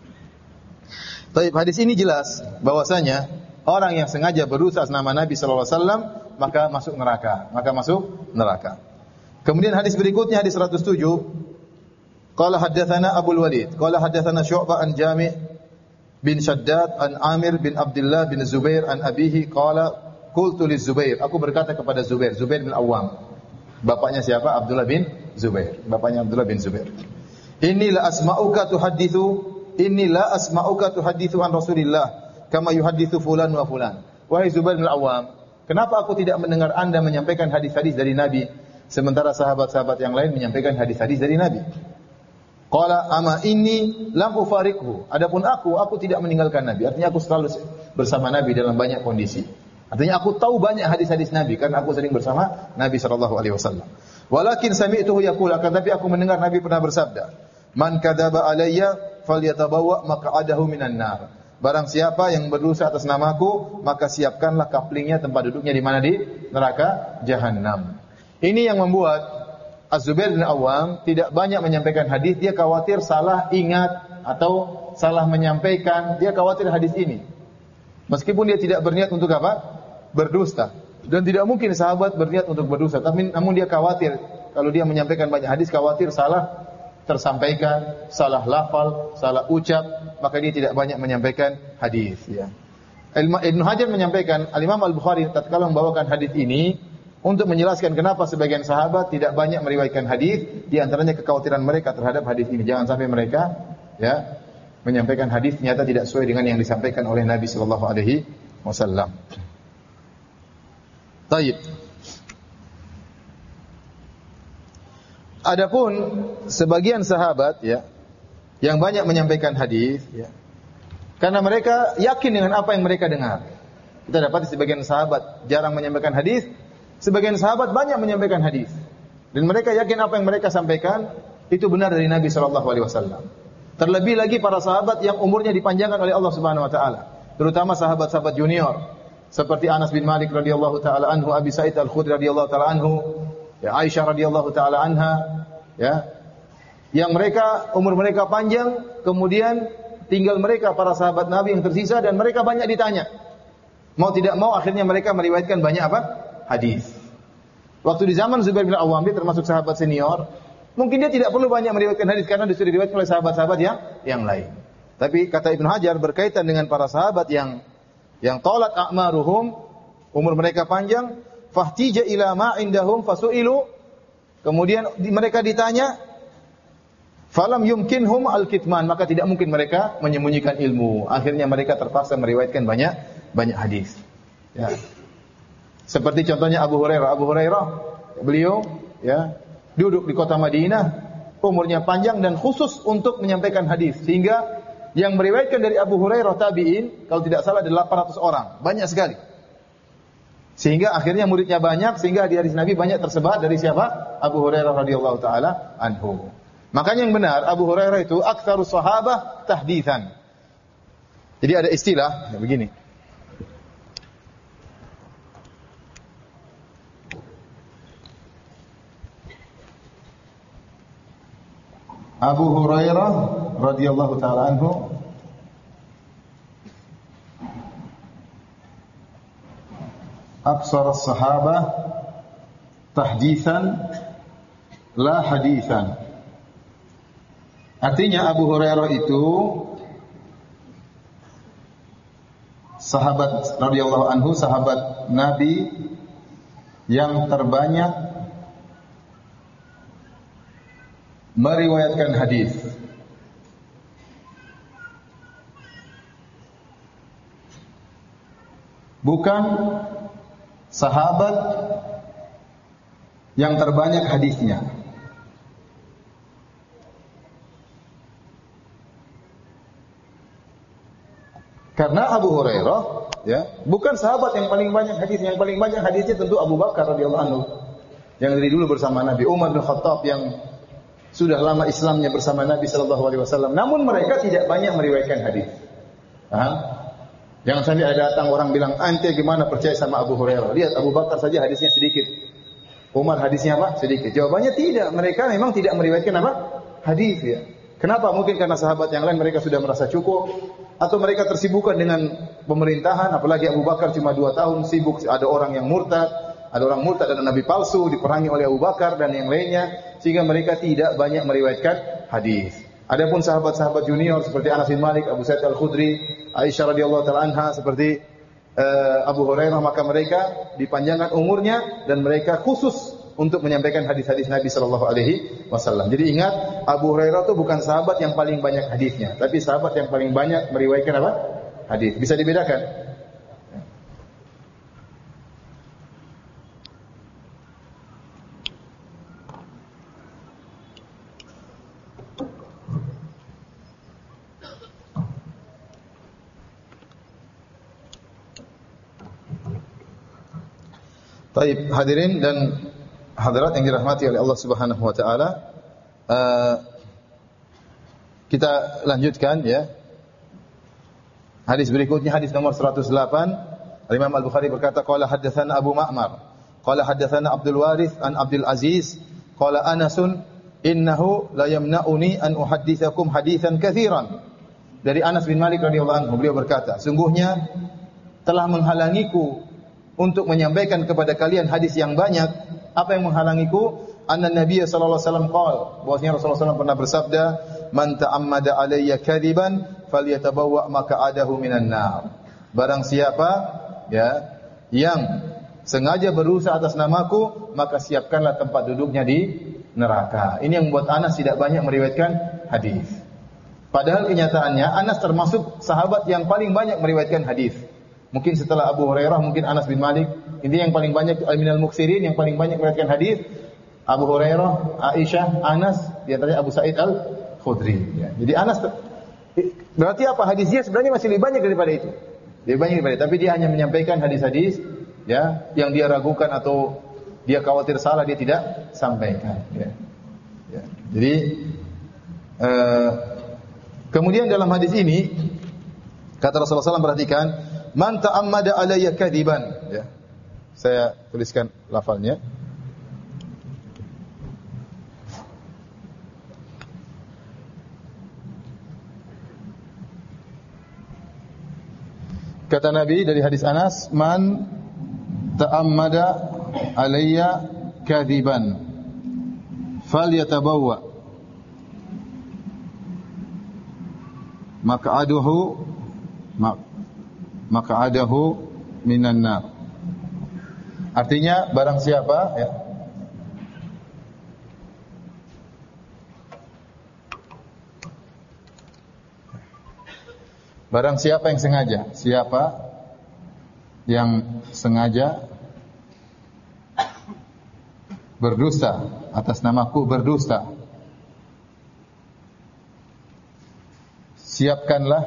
Tapi hadis ini jelas bahwasanya orang yang sengaja berdosa atas nama Nabi sallallahu alaihi wasallam maka masuk neraka, maka masuk neraka. Kemudian hadis berikutnya hadis seratus tujuh. Qala haddatsana Abu Walid, qala haddatsana Syu'bah an Jami' bin Shaddad an Amir bin Abdullah bin Zubair an abihi qala qultu li Zubair, aku berkata kepada Zubair, Zubair bin Awwam. Bapaknya siapa? Abdullah bin Zubair. Bapaknya Abdullah bin Zubair. Inni la asma'uka tuhadditsu, inni la asma'uka tuhadditsu an Rasulillah kama yuhadditsu fulan wa fulan. Wahai Zubair bin Awwam, kenapa aku tidak mendengar Anda menyampaikan hadis-hadis dari Nabi sementara sahabat-sahabat yang lain menyampaikan hadis-hadis dari Nabi? Qala ama inni lam ufariqhu. Adapun aku, aku tidak meninggalkan Nabi. Artinya aku selalu bersama Nabi dalam banyak kondisi. Artinya aku tahu banyak hadis-hadis Nabi karena aku sering bersama Nabi sallallahu alaihi wasallam. Walakin sami'tuhu yaqul, tapi aku mendengar Nabi pernah bersabda, "Man kadzaba alayya falyatabawa maq'adahu minan nar." Barang siapa yang berdosa atas namaku, maka siapkanlah kaplingnya, tempat duduknya di mana? Di neraka jahanam. Ini yang membuat Az-Zubair bin Awwam tidak banyak menyampaikan hadis. Dia khawatir salah ingat atau salah menyampaikan. Dia khawatir hadis ini. Meskipun dia tidak berniat untuk apa? Berdusta. Dan tidak mungkin sahabat berniat untuk berdusta. Tapi namun dia khawatir kalau dia menyampaikan banyak hadis, khawatir salah tersampaikan, salah lafal, salah ucap, maka dia tidak banyak menyampaikan hadis. Ya. Ibnu Hajar menyampaikan, Al-Imam Al-Bukhari tatkala membawakan hadis ini untuk menjelaskan kenapa sebagian sahabat tidak banyak meriwayatkan hadis, di antaranya kekhawatiran mereka terhadap hadis ini. Jangan sampai mereka ya menyampaikan hadis ternyata tidak sesuai dengan yang disampaikan oleh Nabi sallallahu alaihi wasallam. Baik. Adapun sebagian sahabat ya yang banyak menyampaikan hadis ya, karena mereka yakin dengan apa yang mereka dengar. Kita dapat sebagian sahabat jarang menyampaikan hadis, sebagian sahabat banyak menyampaikan hadis. Dan mereka yakin apa yang mereka sampaikan itu benar dari Nabi sallallahu alaihi wasallam. Terlebih lagi para sahabat yang umurnya dipanjangkan oleh Allah Subhanahu wa taala, terutama sahabat-sahabat junior seperti Anas bin Malik radhiyallahu taala anhu, Abi Sa'id Al-Khudri radhiyallahu taala anhu, ya Aisyah radhiyallahu taala anha, ya. Yang mereka umur mereka panjang, kemudian tinggal mereka para sahabat Nabi yang tersisa dan mereka banyak ditanya. Mau tidak mau akhirnya mereka meriwayatkan banyak apa? Hadis. Waktu di zaman Zubair bin Awwam, dia termasuk sahabat senior, mungkin dia tidak perlu banyak meriwayatkan hadis karena disuruh diriwayatkan oleh sahabat-sahabat yang yang lain. Tapi kata Ibnu Hajar berkaitan dengan para sahabat yang yang talat a'maruhum, umur mereka panjang, fahtija ila ma indahum fasu'ilu, kemudian di, mereka ditanya, falam yumkinhum al-kitman, maka tidak mungkin mereka menyembunyikan ilmu. Akhirnya mereka terpaksa meriwayatkan banyak banyak hadis. Ya. Seperti contohnya Abu Hurairah. Abu Hurairah, beliau ya duduk di kota Madinah, umurnya panjang dan khusus untuk menyampaikan hadis, sehingga yang meriwayatkan dari Abu Hurairah tabi'in kalau tidak salah delapan ratus orang, banyak sekali. Sehingga akhirnya muridnya banyak, sehingga di hadis Nabi banyak tersebar dari siapa? Abu Hurairah radhiyallahu taala anhu. Makanya yang benar Abu Hurairah itu aktsarus sahabah tahditsan. Jadi ada istilah ya begini. Abu Hurairah radhiyallahu taala anhu aksar as-sahabah tahditsan la haditsan. Artinya Abu Hurairah itu sahabat radhiyallahu anhu, sahabat Nabi yang terbanyak meriwayatkan hadis. Bukan sahabat yang terbanyak hadisnya. Karena Abu Hurairah ya, bukan sahabat yang paling banyak hadisnya, yang paling banyak hadisnya tentu Abu Bakar radhiyallahu anhu. Yang dari dulu bersama Nabi, Umar bin Khattab yang sudah lama Islamnya bersama Nabi sallallahu alaihi wasallam. Namun mereka tidak banyak meriwayatkan hadis. Paham? Jangan sampai ada datang orang bilang, "Ante gimana percaya sama Abu Hurairah?" Lihat Abu Bakar saja hadisnya sedikit. Umar hadisnya apa? Sedikit. Jawabannya tidak. Mereka memang tidak meriwayatkan apa? Hadis ya. Kenapa? Mungkin karena sahabat yang lain mereka sudah merasa cukup, atau mereka tersibukkan dengan pemerintahan, apalagi Abu Bakar cuma dua tahun sibuk, ada orang yang murtad, ada orang murtad, ada nabi palsu diperangi oleh Abu Bakar dan yang lainnya, sehingga mereka tidak banyak meriwayatkan hadis. Adapun sahabat-sahabat junior seperti Anas bin Malik, Abu Sa'id Al-Khudri, Aisyah radhiyallahu taala anha, seperti uh, Abu Hurairah, maka mereka dipanjangkan umurnya dan mereka khusus untuk menyampaikan hadis-hadis Nabi sallallahu alaihi wasallam. Jadi ingat, Abu Hurairah itu bukan sahabat yang paling banyak hadisnya, tapi sahabat yang paling banyak meriwayatkan apa? Hadis. Bisa dibedakan? Baik, hadirin dan hadirat yang dirahmati oleh Allah Subhanahu wa taala, uh, kita lanjutkan ya. Hadis berikutnya, hadis nomor seratus delapan. Imam Al-Bukhari berkata, qala haddatsana Abu Ma'mar, qala haddatsana Abdul Warith an Abdul Aziz, qala Anasun innahu la yamna'uni an uhadditsakum haditsan katsiran. Dari Anas bin Malik radhiyallahu anhu, beliau berkata, sungguhnya telah menghalangiku untuk menyampaikan kepada kalian hadis yang banyak. Apa yang menghalangiku? Anna Nabi sallallahu alaihi wasallam qala, bahwasanya Rasulullah sallallahu alaihi wasallam pernah bersabda, "Man ta'ammada alayya kadiban falyatabawwa maq'adahu minan nar." Barang siapa ya yang sengaja berusaha atas namaku, maka siapkanlah tempat duduknya di neraka. Ini yang membuat Anas tidak banyak meriwayatkan hadis. Padahal kenyataannya Anas termasuk sahabat yang paling banyak meriwayatkan hadis. Mungkin setelah Abu Hurairah, mungkin Anas bin Malik. Ini yang paling banyak, al-minal muksirin, yang paling banyak meriwayatkan hadis. Abu Hurairah, Aisyah, Anas, di antaranya Abu Sa'id Al-Khudri. Ya. Jadi Anas, berarti apa? Hadisnya sebenarnya masih lebih banyak daripada itu. Lebih banyak daripada itu. Tapi dia hanya menyampaikan hadis-hadis ya, yang dia ragukan atau dia khawatir salah, dia tidak sampaikan. Ya. Ya. Jadi, uh, kemudian dalam hadis ini, kata Rasulullah shallallahu alaihi wasallam, perhatikan, man ta'ammada alayya kadiban. Ya. Saya tuliskan lafalnya. Kata Nabi dari hadis Anas, man ta'ammada alayya kadiban falyatabawwa maq'adahu maq'adahu minan nar. Artinya barang siapa ya, barang siapa yang sengaja, siapa yang sengaja berdusta atas namaku, berdusta, siapkanlah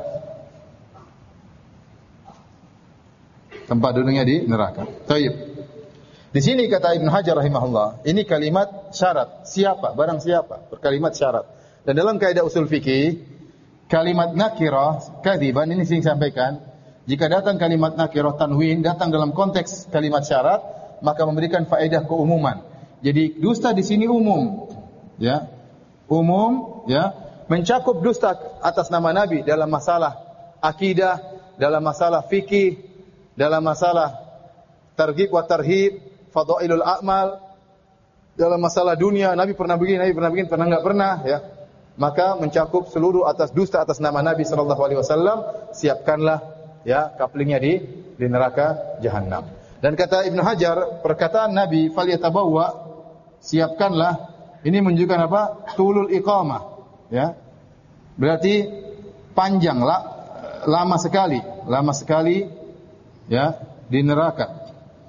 tempat duduknya di neraka. Taib. Di sini kata Ibnu Hajar rahimahullah, ini kalimat syarat. Siapa? Barang siapa? Berkalimat syarat. Dan dalam kaidah usul fikih, kalimat nakirah, kadziban, ini sering sampaikan, jika datang kalimat nakirah tanwin, datang dalam konteks kalimat syarat, maka memberikan faedah keumuman. Jadi dusta di sini umum, ya, umum ya, mencakup dusta atas nama Nabi dalam masalah akidah, dalam masalah fikih, dalam masalah targhib wa tarhib, fadailul a'mal, dalam masalah dunia, Nabi pernah begini, Nabi pernah begini, pernah enggak pernah, ya. Maka mencakup seluruh atas dusta atas nama Nabi sallallahu alaihi wasallam, siapkanlah ya kaplingnya di di neraka jahanam. Dan kata Ibnu Hajar, perkataan Nabi falyatabawwa, siapkanlah, ini menunjukkan apa? Tulul iqamah, ya. Berarti panjang, lama sekali, lama sekali ya di neraka.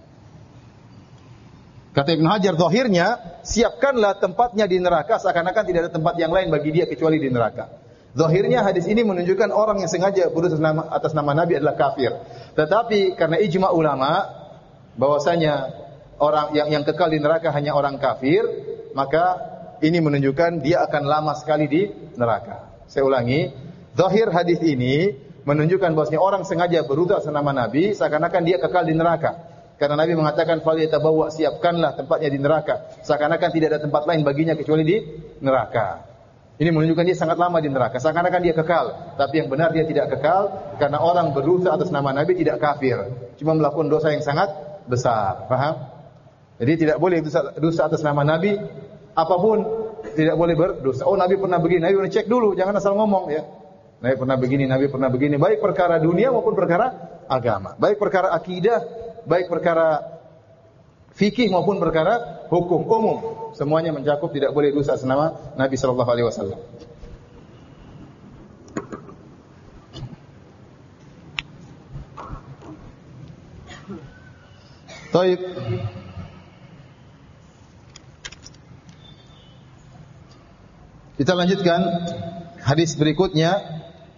Kata Ibnu Hajar, zahirnya, siapkanlah tempatnya di neraka, seakan-akan tidak ada tempat yang lain bagi dia kecuali di neraka. Zahirnya hadis ini menunjukkan orang yang sengaja berusaha atas nama, atas nama Nabi adalah kafir. Tetapi karena ijma ulama bahwasanya orang yang yang kekal di neraka hanya orang kafir, maka ini menunjukkan dia akan lama sekali di neraka. Saya ulangi, zahir hadis ini menunjukkan bahwasanya orang sengaja berusaha atas nama Nabi, seakan-akan dia kekal di neraka. Karena Nabi mengatakan falyatabawwa, siapkanlah tempatnya di neraka. Seakan-akan tidak ada tempat lain baginya kecuali di neraka. Ini menunjukkan dia sangat lama di neraka. Seakan-akan dia kekal, tapi yang benar dia tidak kekal karena orang berusaha atas nama Nabi tidak kafir, cuma melakukan dosa yang sangat besar. Paham? Jadi tidak boleh dosa, dosa atas nama Nabi apapun, tidak boleh berdosa. Oh, Nabi pernah begini, Nabi pernah cek dulu, jangan asal ngomong ya. Nabi pernah begini, Nabi pernah begini, baik perkara dunia maupun perkara agama, baik perkara akidah, baik perkara fikih maupun perkara hukum umum, semuanya mencakup, tidak boleh dosa atas nama Nabi sallallahu alaihi wasallam. Baik. Kita lanjutkan hadis berikutnya.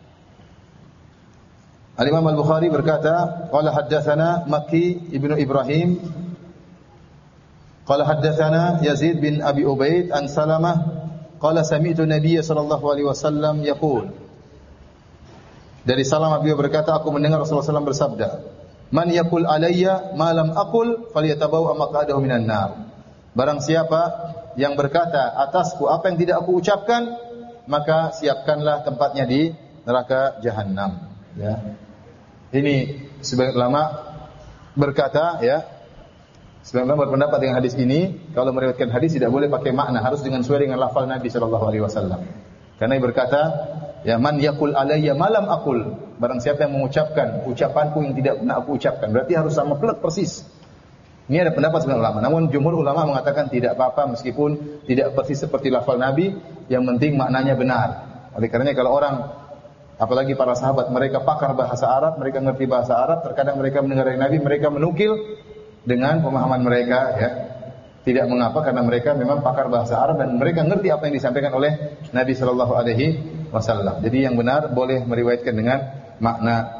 Al-Imam Al-Bukhari berkata, qala haddatsana Makki ibnu Ibrahim, qala haddatsana Yazid bin Abi Ubaid an Salamah, qala sami'tu Nabiy sallallahu alaihi wasallam yaqul. Dari Salamah beliau berkata, aku mendengar Rasulullah sallallahu alaihi wasallam bersabda, man yaqul alayya ma lam aqul falyatabawa maq'adahu minan nar. Barang siapa yang berkata atasku apa yang tidak aku ucapkan, maka siapkanlah tempatnya di neraka jahanam, ya. Ini sebagian ulama berkata, ya, sebagian ulama berpendapat dengan hadis ini, kalau meriwayatkan hadis tidak boleh pakai makna, harus dengan sesuai dengan lafal Nabi sallallahu alaihi wasallam. Karena ia berkata, ya, man yaqul alayya malam aqul, barang siapa yang mengucapkan ucapanku yang tidak pernah aku ucapkan, berarti harus sama plek persis. Ini ada pendapat sebagian ulama, namun jumhur ulama mengatakan tidak apa-apa meskipun tidak persis seperti lafal Nabi, yang penting maknanya benar. Oleh karenanya kalau orang, apalagi para sahabat, mereka pakar bahasa Arab, mereka ngerti bahasa Arab, terkadang mereka mendengar dari Nabi, mereka menukil dengan pemahaman mereka, ya. Tidak mengapa, karena mereka memang pakar bahasa Arab dan mereka ngerti apa yang disampaikan oleh Nabi sallallahu alaihi wasallam. Jadi yang benar boleh meriwayatkan dengan makna.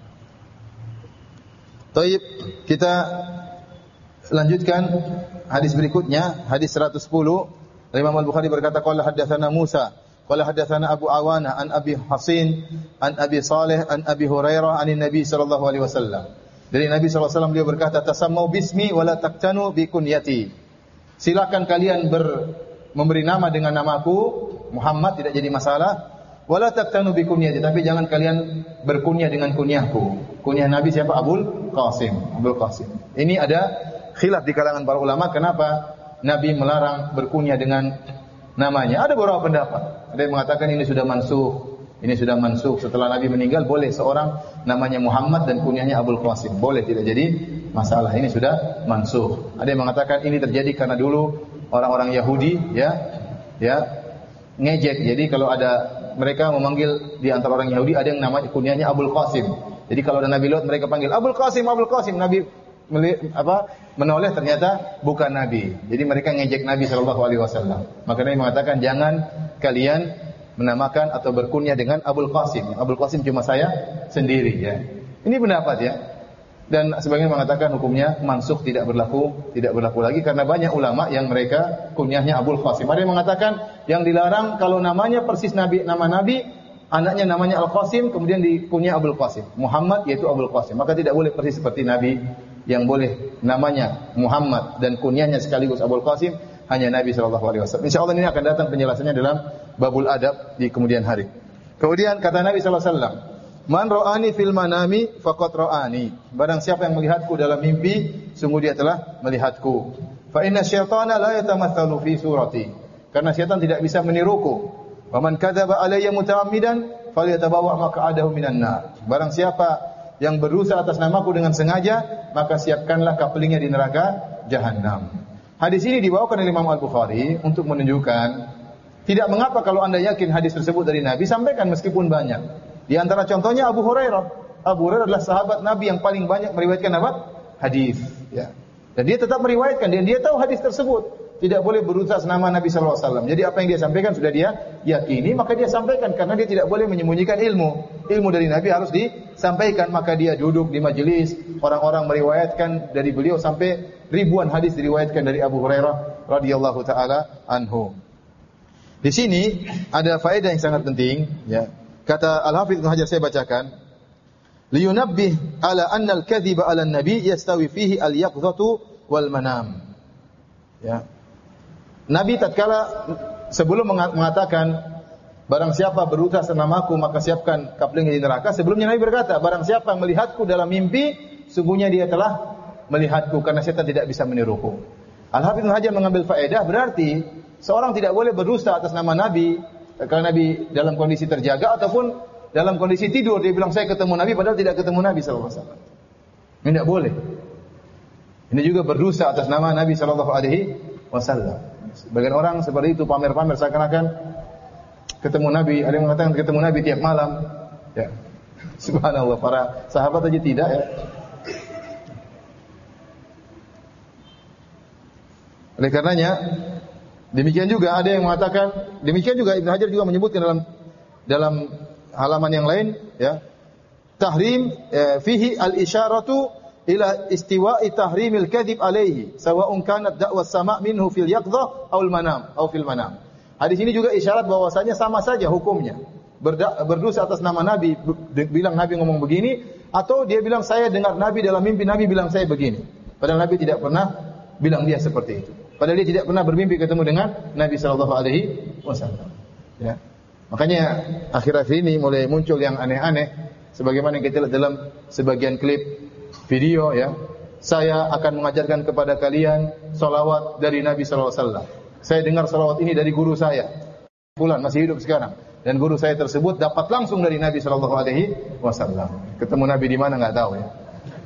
Baik, kita lanjutkan hadis berikutnya, hadis seratus sepuluh. Imam Al-Bukhari berkata, qala haddatsana Musa, qala haddatsana Abu Awana an Abi Hasin an Abi Saleh an Abi Hurairah anin Nabi sallallahu alaihi wasallam. Dari Nabi sallallahu alaihi wasallam beliau berkata, tasammau bismi wa la taqtanu bi kunyati. Silakan kalian ber, memberi nama dengan namaku Muhammad, tidak jadi masalah. Wa la taqtanu bi kunyati, tapi jangan kalian berkunyah dengan kunyahku. Kunyah Nabi siapa? Abul Qasim, Abul Qasim. Ini ada khilaf di kalangan para ulama, kenapa Nabi melarang berkunyah dengan namanya. Ada beberapa pendapat. Ada yang mengatakan ini sudah mansukh, ini sudah mansukh. Setelah Nabi meninggal boleh seorang namanya Muhammad dan kunyahnya Abul Qasim, boleh, tidak jadi masalah. Ini sudah mansukh. Ada yang mengatakan ini terjadi karena dulu orang-orang Yahudi, ya, ya, ngejek. Jadi kalau ada mereka memanggil di antara orang Yahudi, ada yang namanya kunyahnya Abul Qasim. Jadi kalau ada Nabi Lot, mereka panggil Abul Qasim, Abul Qasim. Nabi apa menoleh, ternyata bukan Nabi. Jadi mereka ngejek Nabi sallallahu alaihi wasallam. Maka Nabi mengatakan jangan kalian menamakan atau berkunyah dengan Abul Qasim. Abul Qasim cuma saya sendiri, ya. Ini pendapat, ya. Dan sebagian mengatakan hukumnya mansukh, tidak berlaku, tidak berlaku lagi karena banyak ulama yang mereka kunyahnya Abul Qasim. Ada yang mengatakan yang dilarang kalau namanya persis Nabi, nama Nabi, anaknya namanya Al-Qasim, kemudian dikunyah Abul Qasim. Muhammad yaitu Abul Qasim. Maka tidak boleh persis seperti Nabi, yang boleh namanya Muhammad dan kunyahnya sekaligus Abul Qasim. hanya Nabi sallallahu alaihi wasallam. Insyaallah ini akan datang penjelasannya dalam babul adab di kemudian hari. Kemudian kata Nabi sallallahu alaihi wasallam, "Man ra'ani fil manami faqad ra'ani." Barang siapa yang melihatku dalam mimpi, sungguh dia telah melihatku. Fa inna syaitana la yatamatsalu fi surati. Karena syaitan tidak bisa meniruku. Wa man kadzaba alayya muta'ammidan falyatabawa maq'adahu minan nar. Barang siapa yang berusaha atas namaku dengan sengaja, maka siapkanlah kapelingnya di neraka jahanam. Hadis ini dibawakan oleh Imam Al-Bukhari untuk menunjukkan tidak mengapa kalau Anda yakin hadis tersebut dari Nabi, sampaikan meskipun banyak. Di antara contohnya Abu Hurairah. Abu Hurairah adalah sahabat Nabi yang paling banyak meriwayatkan apa? Hadis, ya. Dan dia tetap meriwayatkan dan dia tahu hadis tersebut. Tidak boleh berusaha nama Nabi sallallahu alaihi wasallam. Jadi apa yang dia sampaikan sudah dia yakini, maka dia sampaikan karena dia tidak boleh menyembunyikan ilmu. Ilmu dari Nabi harus disampaikan, maka dia duduk di majelis, orang-orang meriwayatkan dari beliau sampai ribuan hadis diriwayatkan dari Abu Hurairah radhiyallahu taala anhu. Di sini ada faedah yang sangat penting, ya. Kata Al-Hafidz Ibnu Hajar, saya bacakan. Liyunabbih ala anna al-kadhiba ala an-nabi yastawi fihi al-yaqdhatu wal manam. Ya. Nabi tatkala sebelum mengatakan barang siapa berusaha senamaku maka siapkan kaplingnya di neraka, sebelumnya Nabi berkata, barang siapa yang melihatku dalam mimpi, sungguhnya dia telah melihatku karena setan tidak bisa meniruku. Al-Hafidz Ibnu Hajar mengambil faedah, berarti seorang tidak boleh berdusta atas nama Nabi karena Nabi dalam kondisi terjaga ataupun dalam kondisi tidur dia bilang saya ketemu Nabi padahal tidak ketemu Nabi sallallahu alaihi wasallam. Ini tidak boleh. Ini juga berdusta atas nama Nabi sallallahu alaihi wasallam. Sebagian orang seperti itu pamer-pamer seakan-akan ketemu Nabi, ada yang mengatakan ketemu Nabi tiap malam. Ya. Subhanallah, para sahabat aja tidak, ya. Oleh karenanya demikian juga ada yang mengatakan, demikian juga Ibnu Hajar juga menyebutkan dalam dalam halaman yang lain, ya. Tahrim eh, fihi al-isyaratu ila istiwa'i tahrimil kadhib alaihi sawa'un kanat da'wa sama' minhu fil yaqdhah aw al manam aw fil manam. Hadis ini juga isyarat bahwasanya sama saja hukumnya. Berda, berdosa atas nama Nabi, bilang Nabi ngomong begini, atau dia bilang saya dengar Nabi dalam mimpi Nabi bilang saya begini. Padahal Nabi tidak pernah bilang dia seperti itu. Padahal dia tidak pernah bermimpi ketemu dengan Nabi sallallahu alaihi wasallam. Ya. Makanya akhir-akhir ini mulai muncul yang aneh-aneh sebagaimana yang kita lihat dalam sebagian klip video, ya. Saya akan mengajarkan kepada kalian salawat dari Nabi sallallahu alaihi wasallam. Saya dengar salawat ini dari guru saya. Fulan masih hidup sekarang dan guru saya tersebut dapat langsung dari Nabi sallallahu alaihi wasallam. Ketemu Nabi di mana enggak tahu, ya.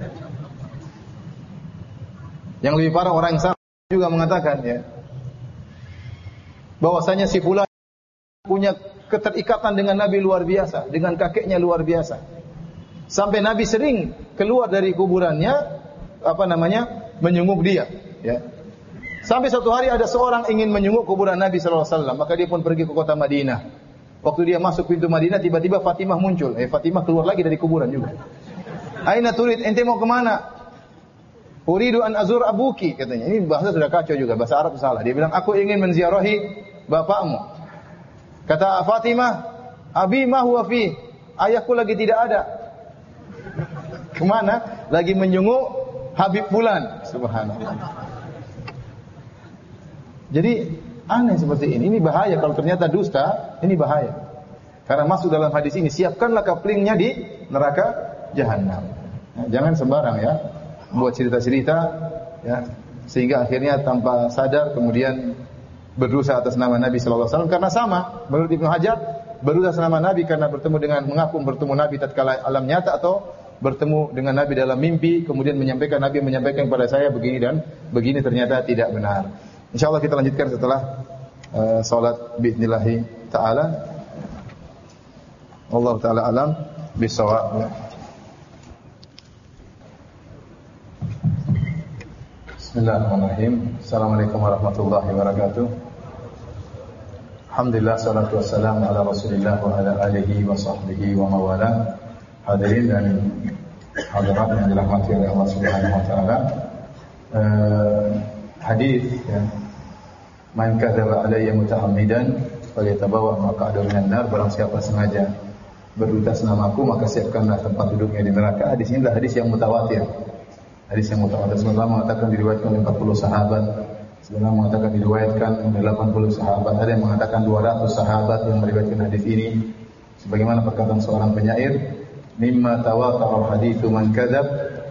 Yang lebih parah orang yang sama juga mengatakan, ya, bahwasanya si fulan punya keterikatan dengan Nabi luar biasa, dengan kakeknya luar biasa. Sampai Nabi sering keluar dari kuburannya, apa namanya, menyenguk dia, ya. Sampai satu hari ada seorang ingin menyenguk kuburan Nabi sallallahu alaihi wasallam, maka dia pun pergi ke kota Madinah. Waktu dia masuk pintu Madinah, tiba-tiba Fatimah muncul. Eh, Fatimah keluar lagi dari kuburan juga. Aina turid, ente mau kemana? Uridu an azur abuki, katanya. Ini bahasa sudah kacau juga, bahasa Arab salah. Dia bilang, aku ingin menziarahi bapakmu. Kata Fatimah, abi ma huwa fi? Ayahku lagi tidak ada. Kemana? Lagi menjenguk Habib Fulan. Subhanallah. Jadi aneh seperti ini. Ini bahaya kalau ternyata dusta. Ini bahaya. Karena masuk dalam hadis ini, siapkanlah kaplingnya di neraka jahanam. Nah, jangan sembarang, ya, buat cerita-cerita, ya, sehingga akhirnya tanpa sadar kemudian berdosa atas nama Nabi sallallahu alaihi wasallam. Karena sama, menurut Ibnu Hajar, berdosa atas nama Nabi karena bertemu dengan mengaku bertemu Nabi tatkala alam nyata atau bertemu dengan Nabi dalam mimpi, kemudian menyampaikan Nabi menyampaikan kepada saya begini dan begini, ternyata tidak benar. Insyaallah kita lanjutkan setelah uh, salat bi'nillahi taala. Allah taala alam bisawab. Bismillahirrahmanirrahim. Assalamualaikum warahmatullahi wabarakatuh. Alhamdulillah, salatu wassalamu ala Rasulillah wa ala alihi wa sahbihi wa mawala. Hadirin dan hadirat yang dirahmati oleh Allah Subhanahu wa taala. Uh, hadis, ya. Man kadzaba alayya muta'ammidan falyatabawa maq'adahu minan nar. Barang siapa sengaja berdusta namaku maka siapkanlah tempat duduknya di neraka. Hadis ini adalah hadis yang mutawatir. Hadis yang mutawatir. Rasulullah mengatakan diriwayatkan oleh empat puluh sahabat Sebenarnya mengatakan diriwayatkan delapan puluh sahabat, ada yang mengatakan dua ratus sahabat yang meriwayatkan hadis ini. Sebagaimana perkataan seorang penyair, mimma tawatara haditsu man kadzab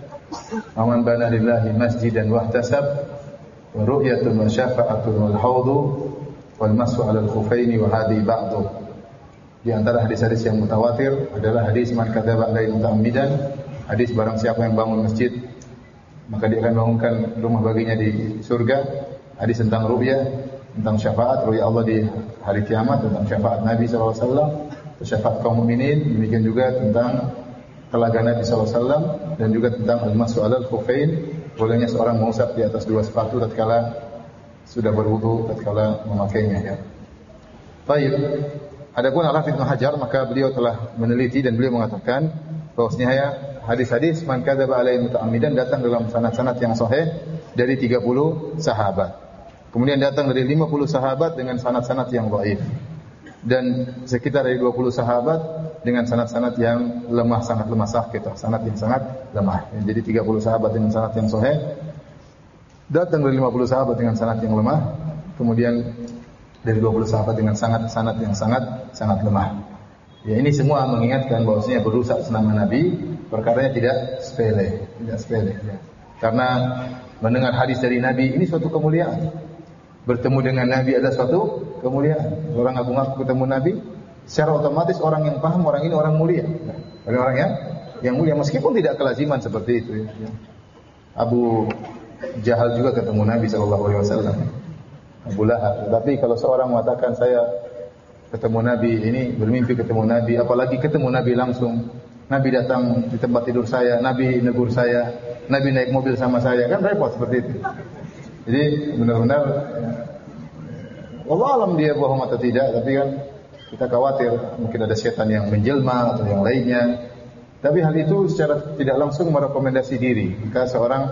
wa man bana lillahi masjidan wahtasab wa ru'yatun wa syafa'atun wal haudhu wal mas'u 'alal khufaini wa hadi ba'du. Di antara hadis-hadis yang mutawatir adalah hadis man kadzaba alaihi muta'ammidan, hadis barang siapa yang bangun masjid maka dia akan bangunkan rumah baginya di surga. Hadis tentang ru'yah, tentang syafaat, ru'yah Allah di hari kiamat, tentang syafaat Nabi sallallahu alaihi wasallam, syafaat kaum mukminin, demikian juga tentang telaga Nabi sallallahu alaihi wasallam dan juga tentang al-mas'u 'alal khufain, bolehnya seorang mengusap di atas dua sepatu tatkala sudah berwudu, tatkala memakainya ya. Baik. Adapun Al-Hafidz Ibnu Hajar, maka beliau telah meneliti dan beliau mengatakan bahwasanya hadis-hadis man kadzaba alaihi muta'ammidan datang dalam sanad-sanad yang sahih dari tiga puluh sahabat. Kemudian datang dari lima puluh sahabat dengan sanad-sanad yang dhaif. Dan sekitar dari dua puluh sahabat dengan sanad-sanad yang lemah, sangat lemah sakit, sanad yang sangat lemah. Jadi tiga puluh sahabat dengan sanad yang sahih, datang dari lima puluh sahabat dengan sanad yang lemah, kemudian dari dua puluh sahabat dengan sanad sanad yang sangat sangat lemah. Ya, ini semua mengingatkan bahwasanya berusaha atas nama Nabi perkaranya tidak sepele, tidak sepele ya. Karena mendengar hadis dari Nabi ini suatu kemuliaan. Bertemu dengan Nabi adalah suatu kemuliaan. Orang ngaku-ngaku ketemu Nabi, secara otomatis orang yang paham orang ini orang mulia. Orang yang yang mulia meskipun tidak kelaziman seperti itu ya. Abu Jahal juga ketemu Nabi sallallahu alaihi wasallam. Abu Lahab. Tapi kalau seorang mengatakan saya ketemu Nabi, ini bermimpi ketemu Nabi, apalagi ketemu Nabi langsung. Nabi datang di tempat tidur saya, Nabi negur saya, Nabi naik mobil sama saya, kan repot seperti itu. Jadi benar-benar Allah alam dia bohong atau tidak, tapi kan kita khawatir mungkin ada setan yang menjelma atau yang lainnya. Tapi hal itu secara tidak langsung merekomendasi diri. Jika seorang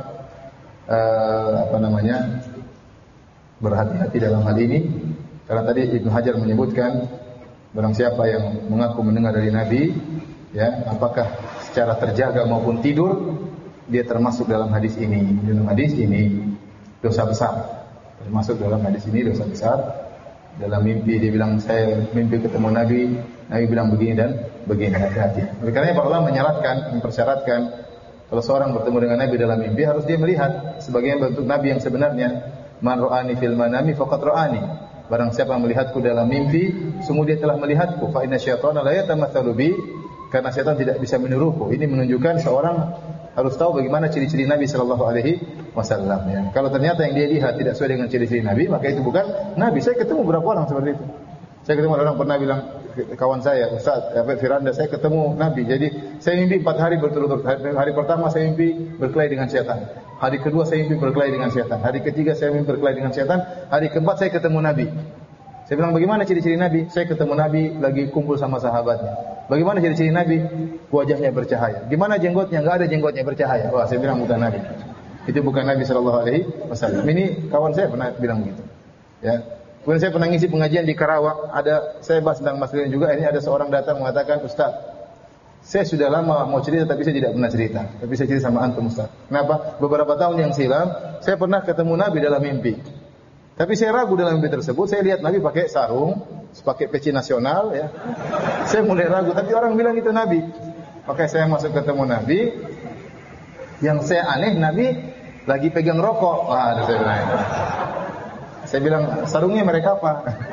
uh, apa namanya berhati-hati dalam hal ini, karena tadi Ibnu Hajar menyebutkan barang siapa yang mengaku mendengar dari Nabi, ya, apakah secara terjaga maupun tidur, dia termasuk dalam hadis ini. Dalam hadis ini dosa besar. Termasuk dalam hadis ini dosa besar. Dalam mimpi dia bilang saya mimpi ketemu Nabi, Nabi bilang begini dan begini, hati-hati. Oleh karena para ulama menyaratkan, mempersyaratkan kalau seorang bertemu dengan Nabi dalam mimpi harus dia melihat sebagaimana bentuk Nabi yang sebenarnya. Man ra'ani fil manami faqad ra'ani. Barang siapa yang melihatku dalam mimpi, sungguh dia telah melihatku. Fa inna syaitana la yatamatsalu bi, karena syaitan tidak bisa meniruku. Ini menunjukkan seorang harus tahu bagaimana ciri-ciri Nabi sallallahu alaihi wasallam ya. Kalau ternyata yang dia lihat tidak sesuai dengan ciri-ciri Nabi, maka itu bukan Nabi. Saya ketemu beberapa orang seperti itu. Saya ketemu orang pernah bilang kawan saya, Ustaz, Firanda, saya ketemu Nabi. Jadi saya mimpi empat hari berturut-turut. Hari, hari pertama saya mimpi berkelahi dengan setan. Hari kedua saya mimpi berkelahi dengan setan. Hari ketiga saya mimpi berkelahi dengan setan. Hari keempat saya ketemu Nabi. Saya bilang bagaimana ciri-ciri Nabi? Saya ketemu Nabi lagi kumpul sama sahabatnya. Bagaimana ciri-ciri Nabi? Wajahnya bercahaya. Gimana jenggotnya? Enggak ada jenggotnya bercahaya. Wah, saya bilang bukan Nabi. Itu bukan Nabi sallallahu alaihi wasallam. Ini kawan saya pernah bilang begitu. Ya. Kemudian saya pernah ngisi pengajian di Karawang, ada saya bahas tentang masalah juga. Ini ada seorang datang mengatakan, "Ustaz, saya sudah lama mau cerita tapi saya tidak pernah cerita. Tapi saya cerita sama antum, Ustaz. Kenapa? Beberapa tahun yang silam, saya pernah ketemu Nabi dalam mimpi. Tapi saya ragu dalam mimpi tersebut. Saya lihat Nabi pakai sarung, pakai peci nasional, ya. Saya mulai ragu. Tapi orang bilang itu Nabi. Maka saya masuk ketemu Nabi. Yang saya aneh, Nabi lagi pegang rokok. Wah, ada saya bilang. Saya bilang sarungnya mereka apa?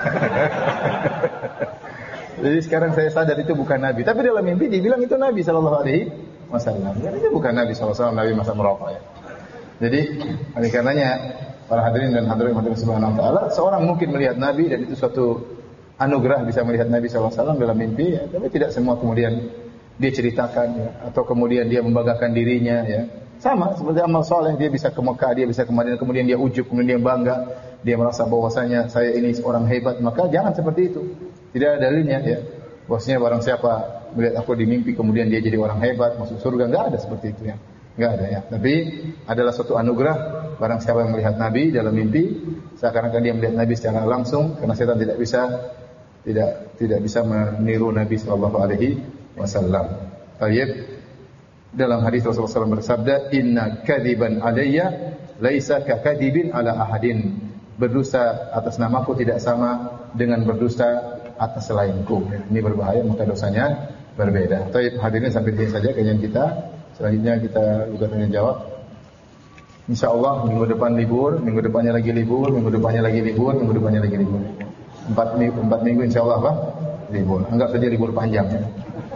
Jadi sekarang saya sadar itu bukan Nabi. Tapi dalam mimpi dibilang itu Nabi Sallallahu Alaihi Wasallam. Jadi itu bukan Nabi Sallallahu Alaihi Wasallam. Nabi masa merokok ya. Jadi oleh karenanya para hadirin dan hadirin hadirin subhanahu wa taala, seorang mungkin melihat Nabi dan itu suatu anugerah bisa melihat Nabi sallallahu alaihi wasallam dalam mimpi, ya. Tapi tidak semua kemudian dia ceritakan ya, atau kemudian dia membanggakan dirinya ya. Sama seperti amal soleh, dia bisa ke Mekah, dia bisa ke Madinah, kemudian dia ujub, kemudian dia bangga, dia merasa bahwasanya saya ini seorang hebat, maka jangan seperti itu. Tidak ada dalilnya ya. Bahwasanya barang siapa melihat aku di mimpi kemudian dia jadi orang hebat, masuk surga, enggak ada seperti itu ya. Enggak ada ya. Tapi adalah suatu anugerah barang siapa yang melihat Nabi dalam mimpi, seakan-akan dia melihat Nabi secara langsung, karena setan tidak bisa tidak tidak bisa meniru Nabi sallallahu alaihi wasallam. Baik. Dalam hadis Rasulullah sallallahu alaihi wasallam bersabda, "Inna kadziban alayya laisa ka kadzibin ala ahadin." berdusta atas namaku tidak sama dengan berdusta atas selainku. Ini berbahaya, maka dosanya berbeda. Baik, hadirin sampai di sini saja kajian kita. Selanjutnya kita buka tanya jawab. Insyaallah minggu depan libur, minggu depannya lagi libur, minggu depannya lagi libur, minggu depannya lagi libur. Empat minggu, empat minggu insyaallah apa? Libur. Anggap saja libur panjang. Ya.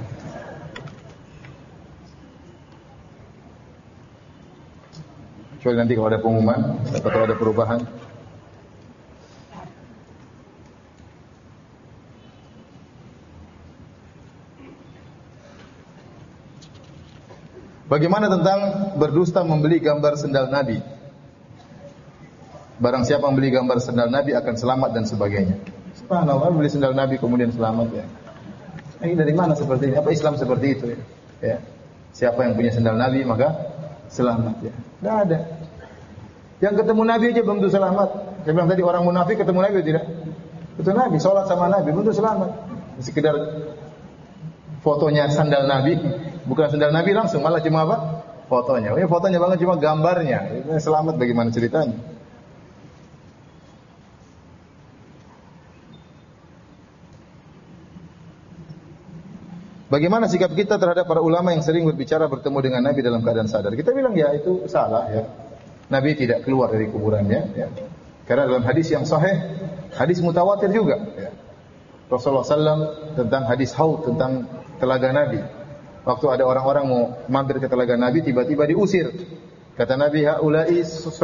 Kecuali nanti kalau ada pengumuman atau kalau ada perubahan. Bagaimana tentang berdusta membeli gambar sendal Nabi? Barang siapa membeli gambar sendal Nabi akan selamat dan sebagainya. Subhanallah, beli sendal Nabi kemudian selamat ya. Ini dari mana seperti ini? Apa Islam seperti itu ya? Ya. Siapa yang punya sendal Nabi maka selamat ya. Tidak ada. Yang ketemu Nabi aja belum tentu selamat. Saya bilang tadi orang munafik ketemu Nabi tidak? Ketemu Nabi, sholat sama Nabi belum tentu selamat. Sekedar fotonya sandal Nabi, bukan sandal Nabi langsung, malah cuma apa? Fotonya. Oh, ya, fotonya banget cuma gambarnya. Itu selamat bagaimana ceritanya? Bagaimana sikap kita terhadap para ulama yang sering berbicara bertemu dengan Nabi dalam keadaan sadar? Kita bilang ya itu salah ya. Nabi tidak keluar dari kuburannya ya. Karena dalam hadis yang sahih, hadis mutawatir juga ya. Rasulullah sallallahu alaihi wasallam tentang hadis haud, tentang telaga Nabi. Waktu ada orang-orang mau mampir ke telaga Nabi, tiba-tiba diusir. Kata Nabi, haula'i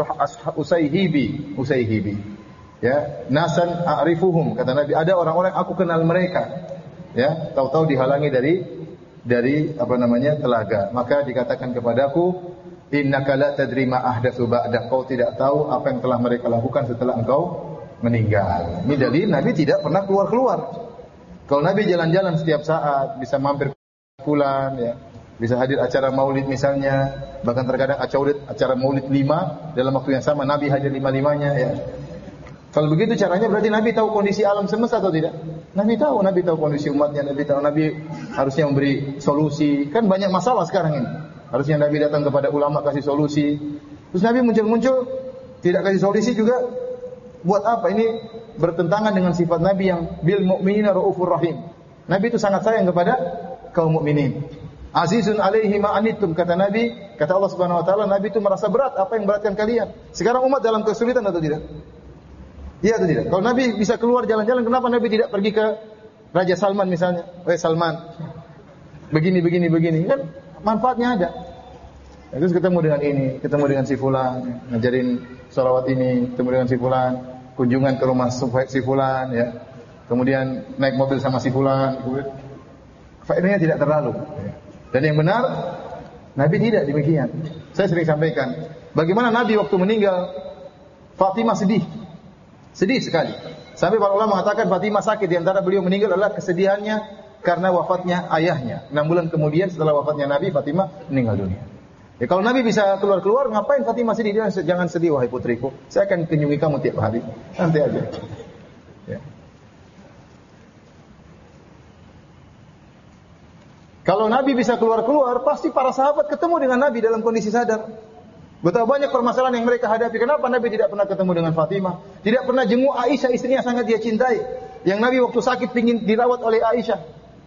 usayhibi, usayhibi. Ya, nasan a'rifuhum. Kata Nabi, ada orang-orang aku kenal mereka. Ya, tahu-tahu dihalangi dari dari apa namanya telaga. Maka dikatakan kepadaku, innaka la tadri ma ahdatsu ba'da. Kau tidak tahu apa yang telah mereka lakukan setelah engkau meninggal. Ini dalil Nabi tidak pernah keluar-keluar. Kalau Nabi jalan-jalan setiap saat, bisa mampir pulang, ya, bisa hadir acara maulid misalnya, bahkan terkadang acara acara maulid lima dalam waktu yang sama Nabi hadir lima-limanya. Ya. Kalau begitu caranya berarti Nabi tahu kondisi alam semesta atau tidak? Nabi tahu, Nabi tahu kondisi umatnya, Nabi tahu, Nabi harusnya memberi solusi. Kan banyak masalah sekarang ini. Harusnya Nabi datang kepada ulama kasih solusi. Terus Nabi muncul-muncul tidak kasih solusi juga. Buat apa? Ini bertentangan dengan sifat Nabi yang bil mu'minina raufur rahim. Nabi itu sangat sayang kepada kaum mukminin. Azizun alaihi ma anittum, kata Nabi, kata Allah Subhanahu wa taala, Nabi itu merasa berat apa yang beratkan kalian. Sekarang umat dalam kesulitan atau tidak? Iya atau tidak? Kalau Nabi bisa keluar jalan-jalan, kenapa Nabi tidak pergi ke Raja Salman misalnya? Eh Salman, begini begini begini, kan manfaatnya ada. Terus ketemu dengan ini, ketemu dengan si fulan, ngajarin sholawat ini, ketemu dengan si fulan, kunjungan ke rumah si fulan, ya. Kemudian naik mobil sama si fulan, faedahnya tidak terlalu. Dan yang benar, Nabi tidak demikian. Saya sering sampaikan, bagaimana Nabi waktu meninggal, Fatimah sedih, sedih sekali. Sampai para ulama mengatakan Fatimah sakit, di antara beliau meninggal adalah kesedihannya karena wafatnya ayahnya. Enam bulan kemudian setelah wafatnya Nabi, Fatimah meninggal dunia. Ya, kalau Nabi bisa keluar-keluar, ngapain Fatimah sedih? Dia jangan sedih wahai putriku, saya akan kunjungi kamu tiap hari. Nanti aja. Ya. Kalau Nabi bisa keluar-keluar, pasti para sahabat ketemu dengan Nabi dalam kondisi sadar. Betapa banyak permasalahan yang mereka hadapi. Kenapa Nabi tidak pernah ketemu dengan Fatimah? Tidak pernah jenguk Aisyah, istrinya sangat dia cintai. Yang Nabi waktu sakit ingin dirawat oleh Aisyah.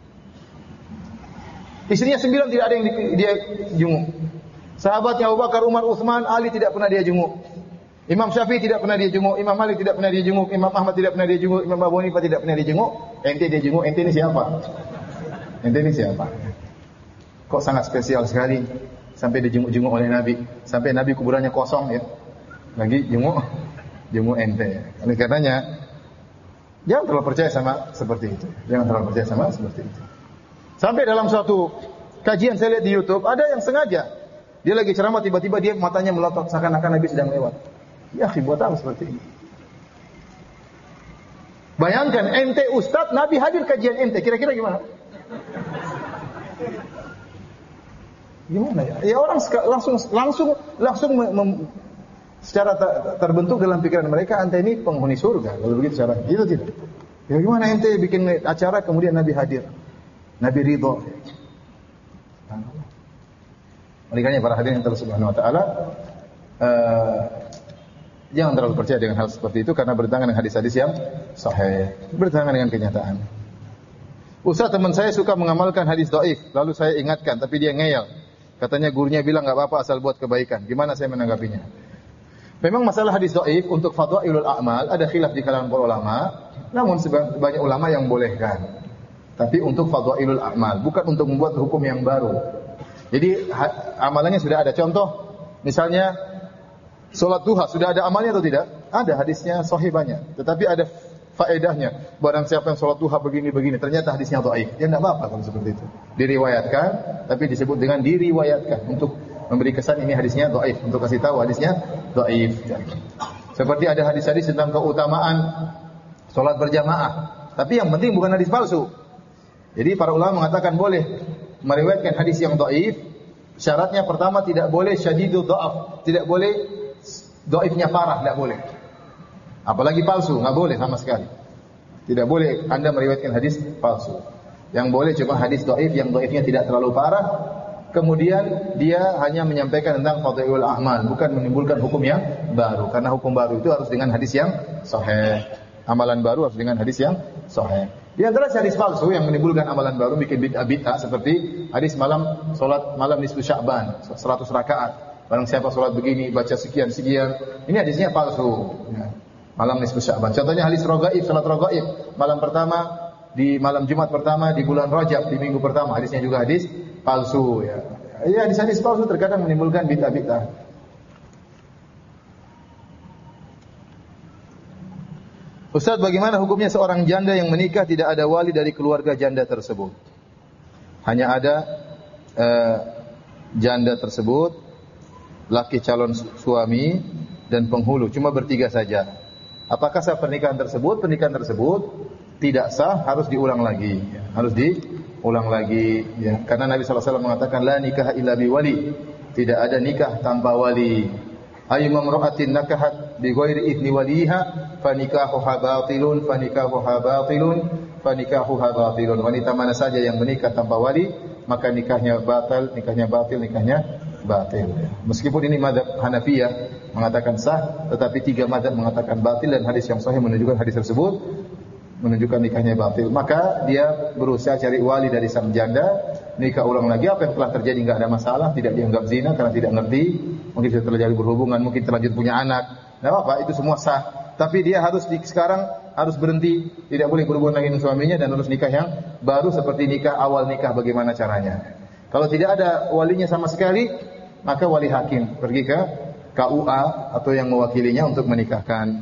Istrinya sembilan tidak ada yang dia jenguk. Sahabatnya Abu Bakar, Umar, Utsman, Ali tidak pernah dia jenguk. Imam Syafi'i tidak pernah dia jenguk, Imam Malik tidak pernah dia jenguk, Imam Ahmad tidak pernah dia jenguk, Imam Abu Hanifah tidak pernah dia jenguk. Ente dia jenguk, ente ini siapa? Ente ini siapa? Kok sangat spesial sekali sampai dijenguk-jenguk oleh Nabi, sampai Nabi kuburannya kosong ya. Lagi jenguk jenguk ente. Oleh karenanya jangan terlalu percaya sama seperti itu. Jangan terlalu percaya sama seperti itu. Sampai dalam suatu kajian saya lihat di YouTube, ada yang sengaja dia lagi ceramah tiba-tiba dia matanya melotot seakan-akan Nabi sedang lewat. Ya, buat apa seperti ini? Bayangkan ente ustaz, Nabi hadir kajian ente, kira-kira gimana? Gimana ya? Ya orang langsung langsung langsung mem, mem, secara terbentuk dalam pikiran mereka ente ini penghuni surga. Kalau begitu cara itu tidak. Ya gimana ente bikin acara kemudian Nabi hadir? Nabi ridho. Oleh karena para hadirin yang telah subhanahu wa ta'ala, uh, Jangan terlalu percaya dengan hal seperti itu karena bertentangan dengan hadis-hadis yang sahih, bertentangan dengan kenyataan. Ustaz, teman saya suka mengamalkan hadis dhaif, lalu saya ingatkan tapi dia ngeyel. Katanya gurunya bilang enggak apa-apa asal buat kebaikan. Gimana saya menanggapinya? Memang masalah hadis dhaif untuk fadhailul a'mal ada khilaf di kalangan para ulama, namun banyak ulama yang bolehkan. Tapi untuk fadhailul a'mal, bukan untuk membuat hukum yang baru. Jadi amalannya sudah ada. Contoh, misalnya salat duha sudah ada amalnya atau tidak? Ada, hadisnya sahih banyak. Tetapi ada faedahnya. Barang siapa yang salat duha begini-begini, ternyata hadisnya dhaif. Ya enggak apa-apa kalau seperti itu. Diriwayatkan, tapi disebut dengan diriwayatkan untuk memberi kesan ini hadisnya dhaif, untuk kasih tahu hadisnya dhaif. Seperti ada hadis-hadis tentang keutamaan salat berjamaah. Tapi yang penting bukan hadis palsu. Jadi para ulama mengatakan boleh meriwayatkan hadis yang dhaif. Syaratnya pertama tidak boleh syadidul dha'af, tidak boleh dhaifnya parah, tidak boleh. Apalagi palsu, enggak boleh sama sekali. Tidak boleh Anda meriwayatkan hadis palsu. Yang boleh cuma hadis dhaif yang dhaifnya tidak terlalu parah. Kemudian dia hanya menyampaikan tentang fadhailul a'mal, bukan menimbulkan hukum yang baru. Karena hukum baru itu harus dengan hadis yang sahih. Amalan baru harus dengan hadis yang sahih. Di antara hadis palsu yang menimbulkan amalan baru, bikin bid'ah-bid'ah seperti hadis malam salat malam nisfu Sya'ban, seratus rakaat. Barang siapa salat begini baca sekian sekian. Ini hadisnya palsu. Ya. Malam nisfu Sya'ban. Contohnya hadis raghaib, salat raghaib, malam pertama di malam Jumat pertama di bulan Rajab di minggu pertama. Hadisnya juga hadis palsu ya. Ya, hadis-hadis palsu terkadang menimbulkan bid'ah-bid'ah. Ustaz, bagaimana hukumnya seorang janda yang menikah tidak ada wali dari keluarga janda tersebut? Hanya ada uh, janda tersebut, laki calon suami dan penghulu, cuma bertiga saja. Apakah sah pernikahan tersebut? Pernikahan tersebut tidak sah, harus diulang lagi. Harus diulang lagi. Ya. Karena Nabi sallallahu alaihi wasallam mengatakan la nikah illa bi wali. Tidak ada nikah tanpa wali. Ayyuma imra'atin nakahat bi ghairi idni waliha fa nikahuha batilun fa nikahuha batilun fa nikahuha batilun. Wanita mana saja yang menikah tanpa wali, maka nikahnya batal, nikahnya batil, nikahnya batil. Meskipun ini mazhab Hanafiyah mengatakan sah, tetapi tiga mazhab mengatakan batil dan hadis yang sahih menunjukkan hadis tersebut menunjukkan nikahnya batil. Maka dia berusaha cari wali dari sang janda, nikah ulang lagi. Apa yang telah terjadi enggak ada masalah, tidak dianggap zina karena tidak ngerti. Mungkin sudah terlanjur berhubungan, mungkin terlanjur punya anak. Enggak apa-apa, itu semua sah. Tapi dia harus di, sekarang harus berhenti, tidak boleh berhubungan lagi dengan suaminya dan harus nikah yang baru seperti nikah awal nikah. Bagaimana caranya? Kalau tidak ada walinya sama sekali, maka wali hakim pergi ke K U A atau yang mewakilinya untuk menikahkan.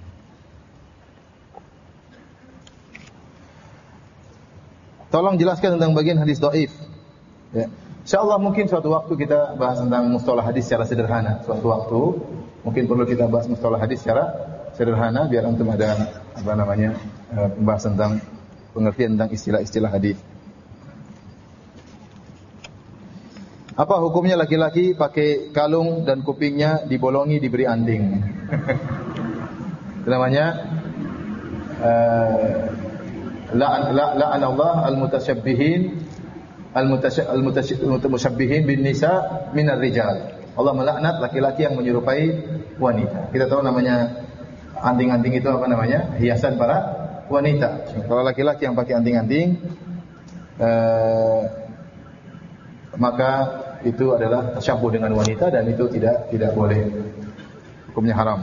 Tolong jelaskan tentang bagian hadis dhaif. Ya. Insyaallah mungkin suatu waktu kita bahas tentang mustalah hadis secara sederhana. Suatu waktu mungkin perlu kita bahas mustalah hadis secara sederhana biar antum ada apa namanya pembahasan tentang pengertian tentang istilah-istilah hadis. Apa hukumnya laki-laki pakai kalung dan kupingnya dibolongi diberi anting? Itu namanya uh, la'an la'an Allah al-mutasyabbihin al-mutashabbihin bin nisa minar rijal. Allah melaknat laki-laki yang menyerupai wanita. Kita tahu namanya anting-anting itu apa namanya? Hiasan para wanita. Kalau laki-laki yang pakai anting-anting eh, maka itu adalah tasyabbuh dengan wanita dan itu tidak tidak boleh. Hukumnya haram.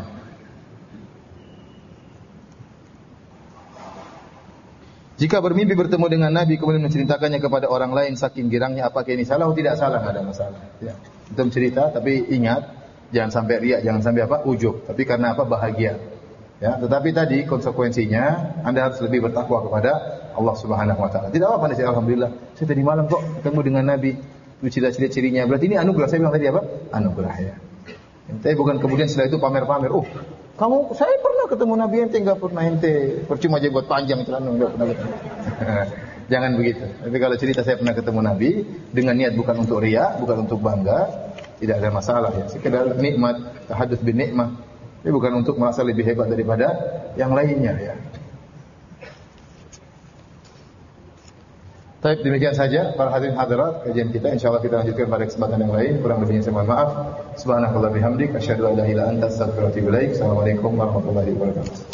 Jika bermimpi bertemu dengan Nabi kemudian menceritakannya kepada orang lain saking girangnya, apakah ini salah atau tidak salah? Tidak ada masalah. Ya. Itu cerita, tapi ingat jangan sampai riak, jangan sampai apa ujub. Tapi karena apa bahagia. Ya. Tetapi tadi konsekuensinya Anda harus lebih bertakwa kepada Allah Subhanahu Wa Taala. Tidak apa-apa nih, alhamdulillah. Saya tadi malam kok ketemu dengan Nabi. Itu ciri-cirinya. Berarti ini anugerah. Saya bilang tadi apa? Anugerah ya. Tapi bukan kemudian setelah itu pamer-pamer. Oh, kamu, saya pernah ketemu Nabi ente, enggak pernah ente. Percuma aja buat panjang celana, enggak pernah ketemu. Jangan begitu. Tapi kalau cerita saya pernah ketemu Nabi dengan niat bukan untuk riya, bukan untuk bangga, tidak ada masalah ya. Sekedar nikmat, tahadduts bin nikmah. Ini bukan untuk merasa lebih hebat daripada yang lainnya ya. Baik, demikian saja para hadirin hadirat kajian kita. Insyaallah kita lanjutkan pada kesempatan yang lain. Kurang lebihnya saya mohon maaf. Subhanakallah bihamdik asyhadu an la ilaha illa anta astaghfiruka wa atubu ilaik. Assalamualaikum warahmatullahi wabarakatuh.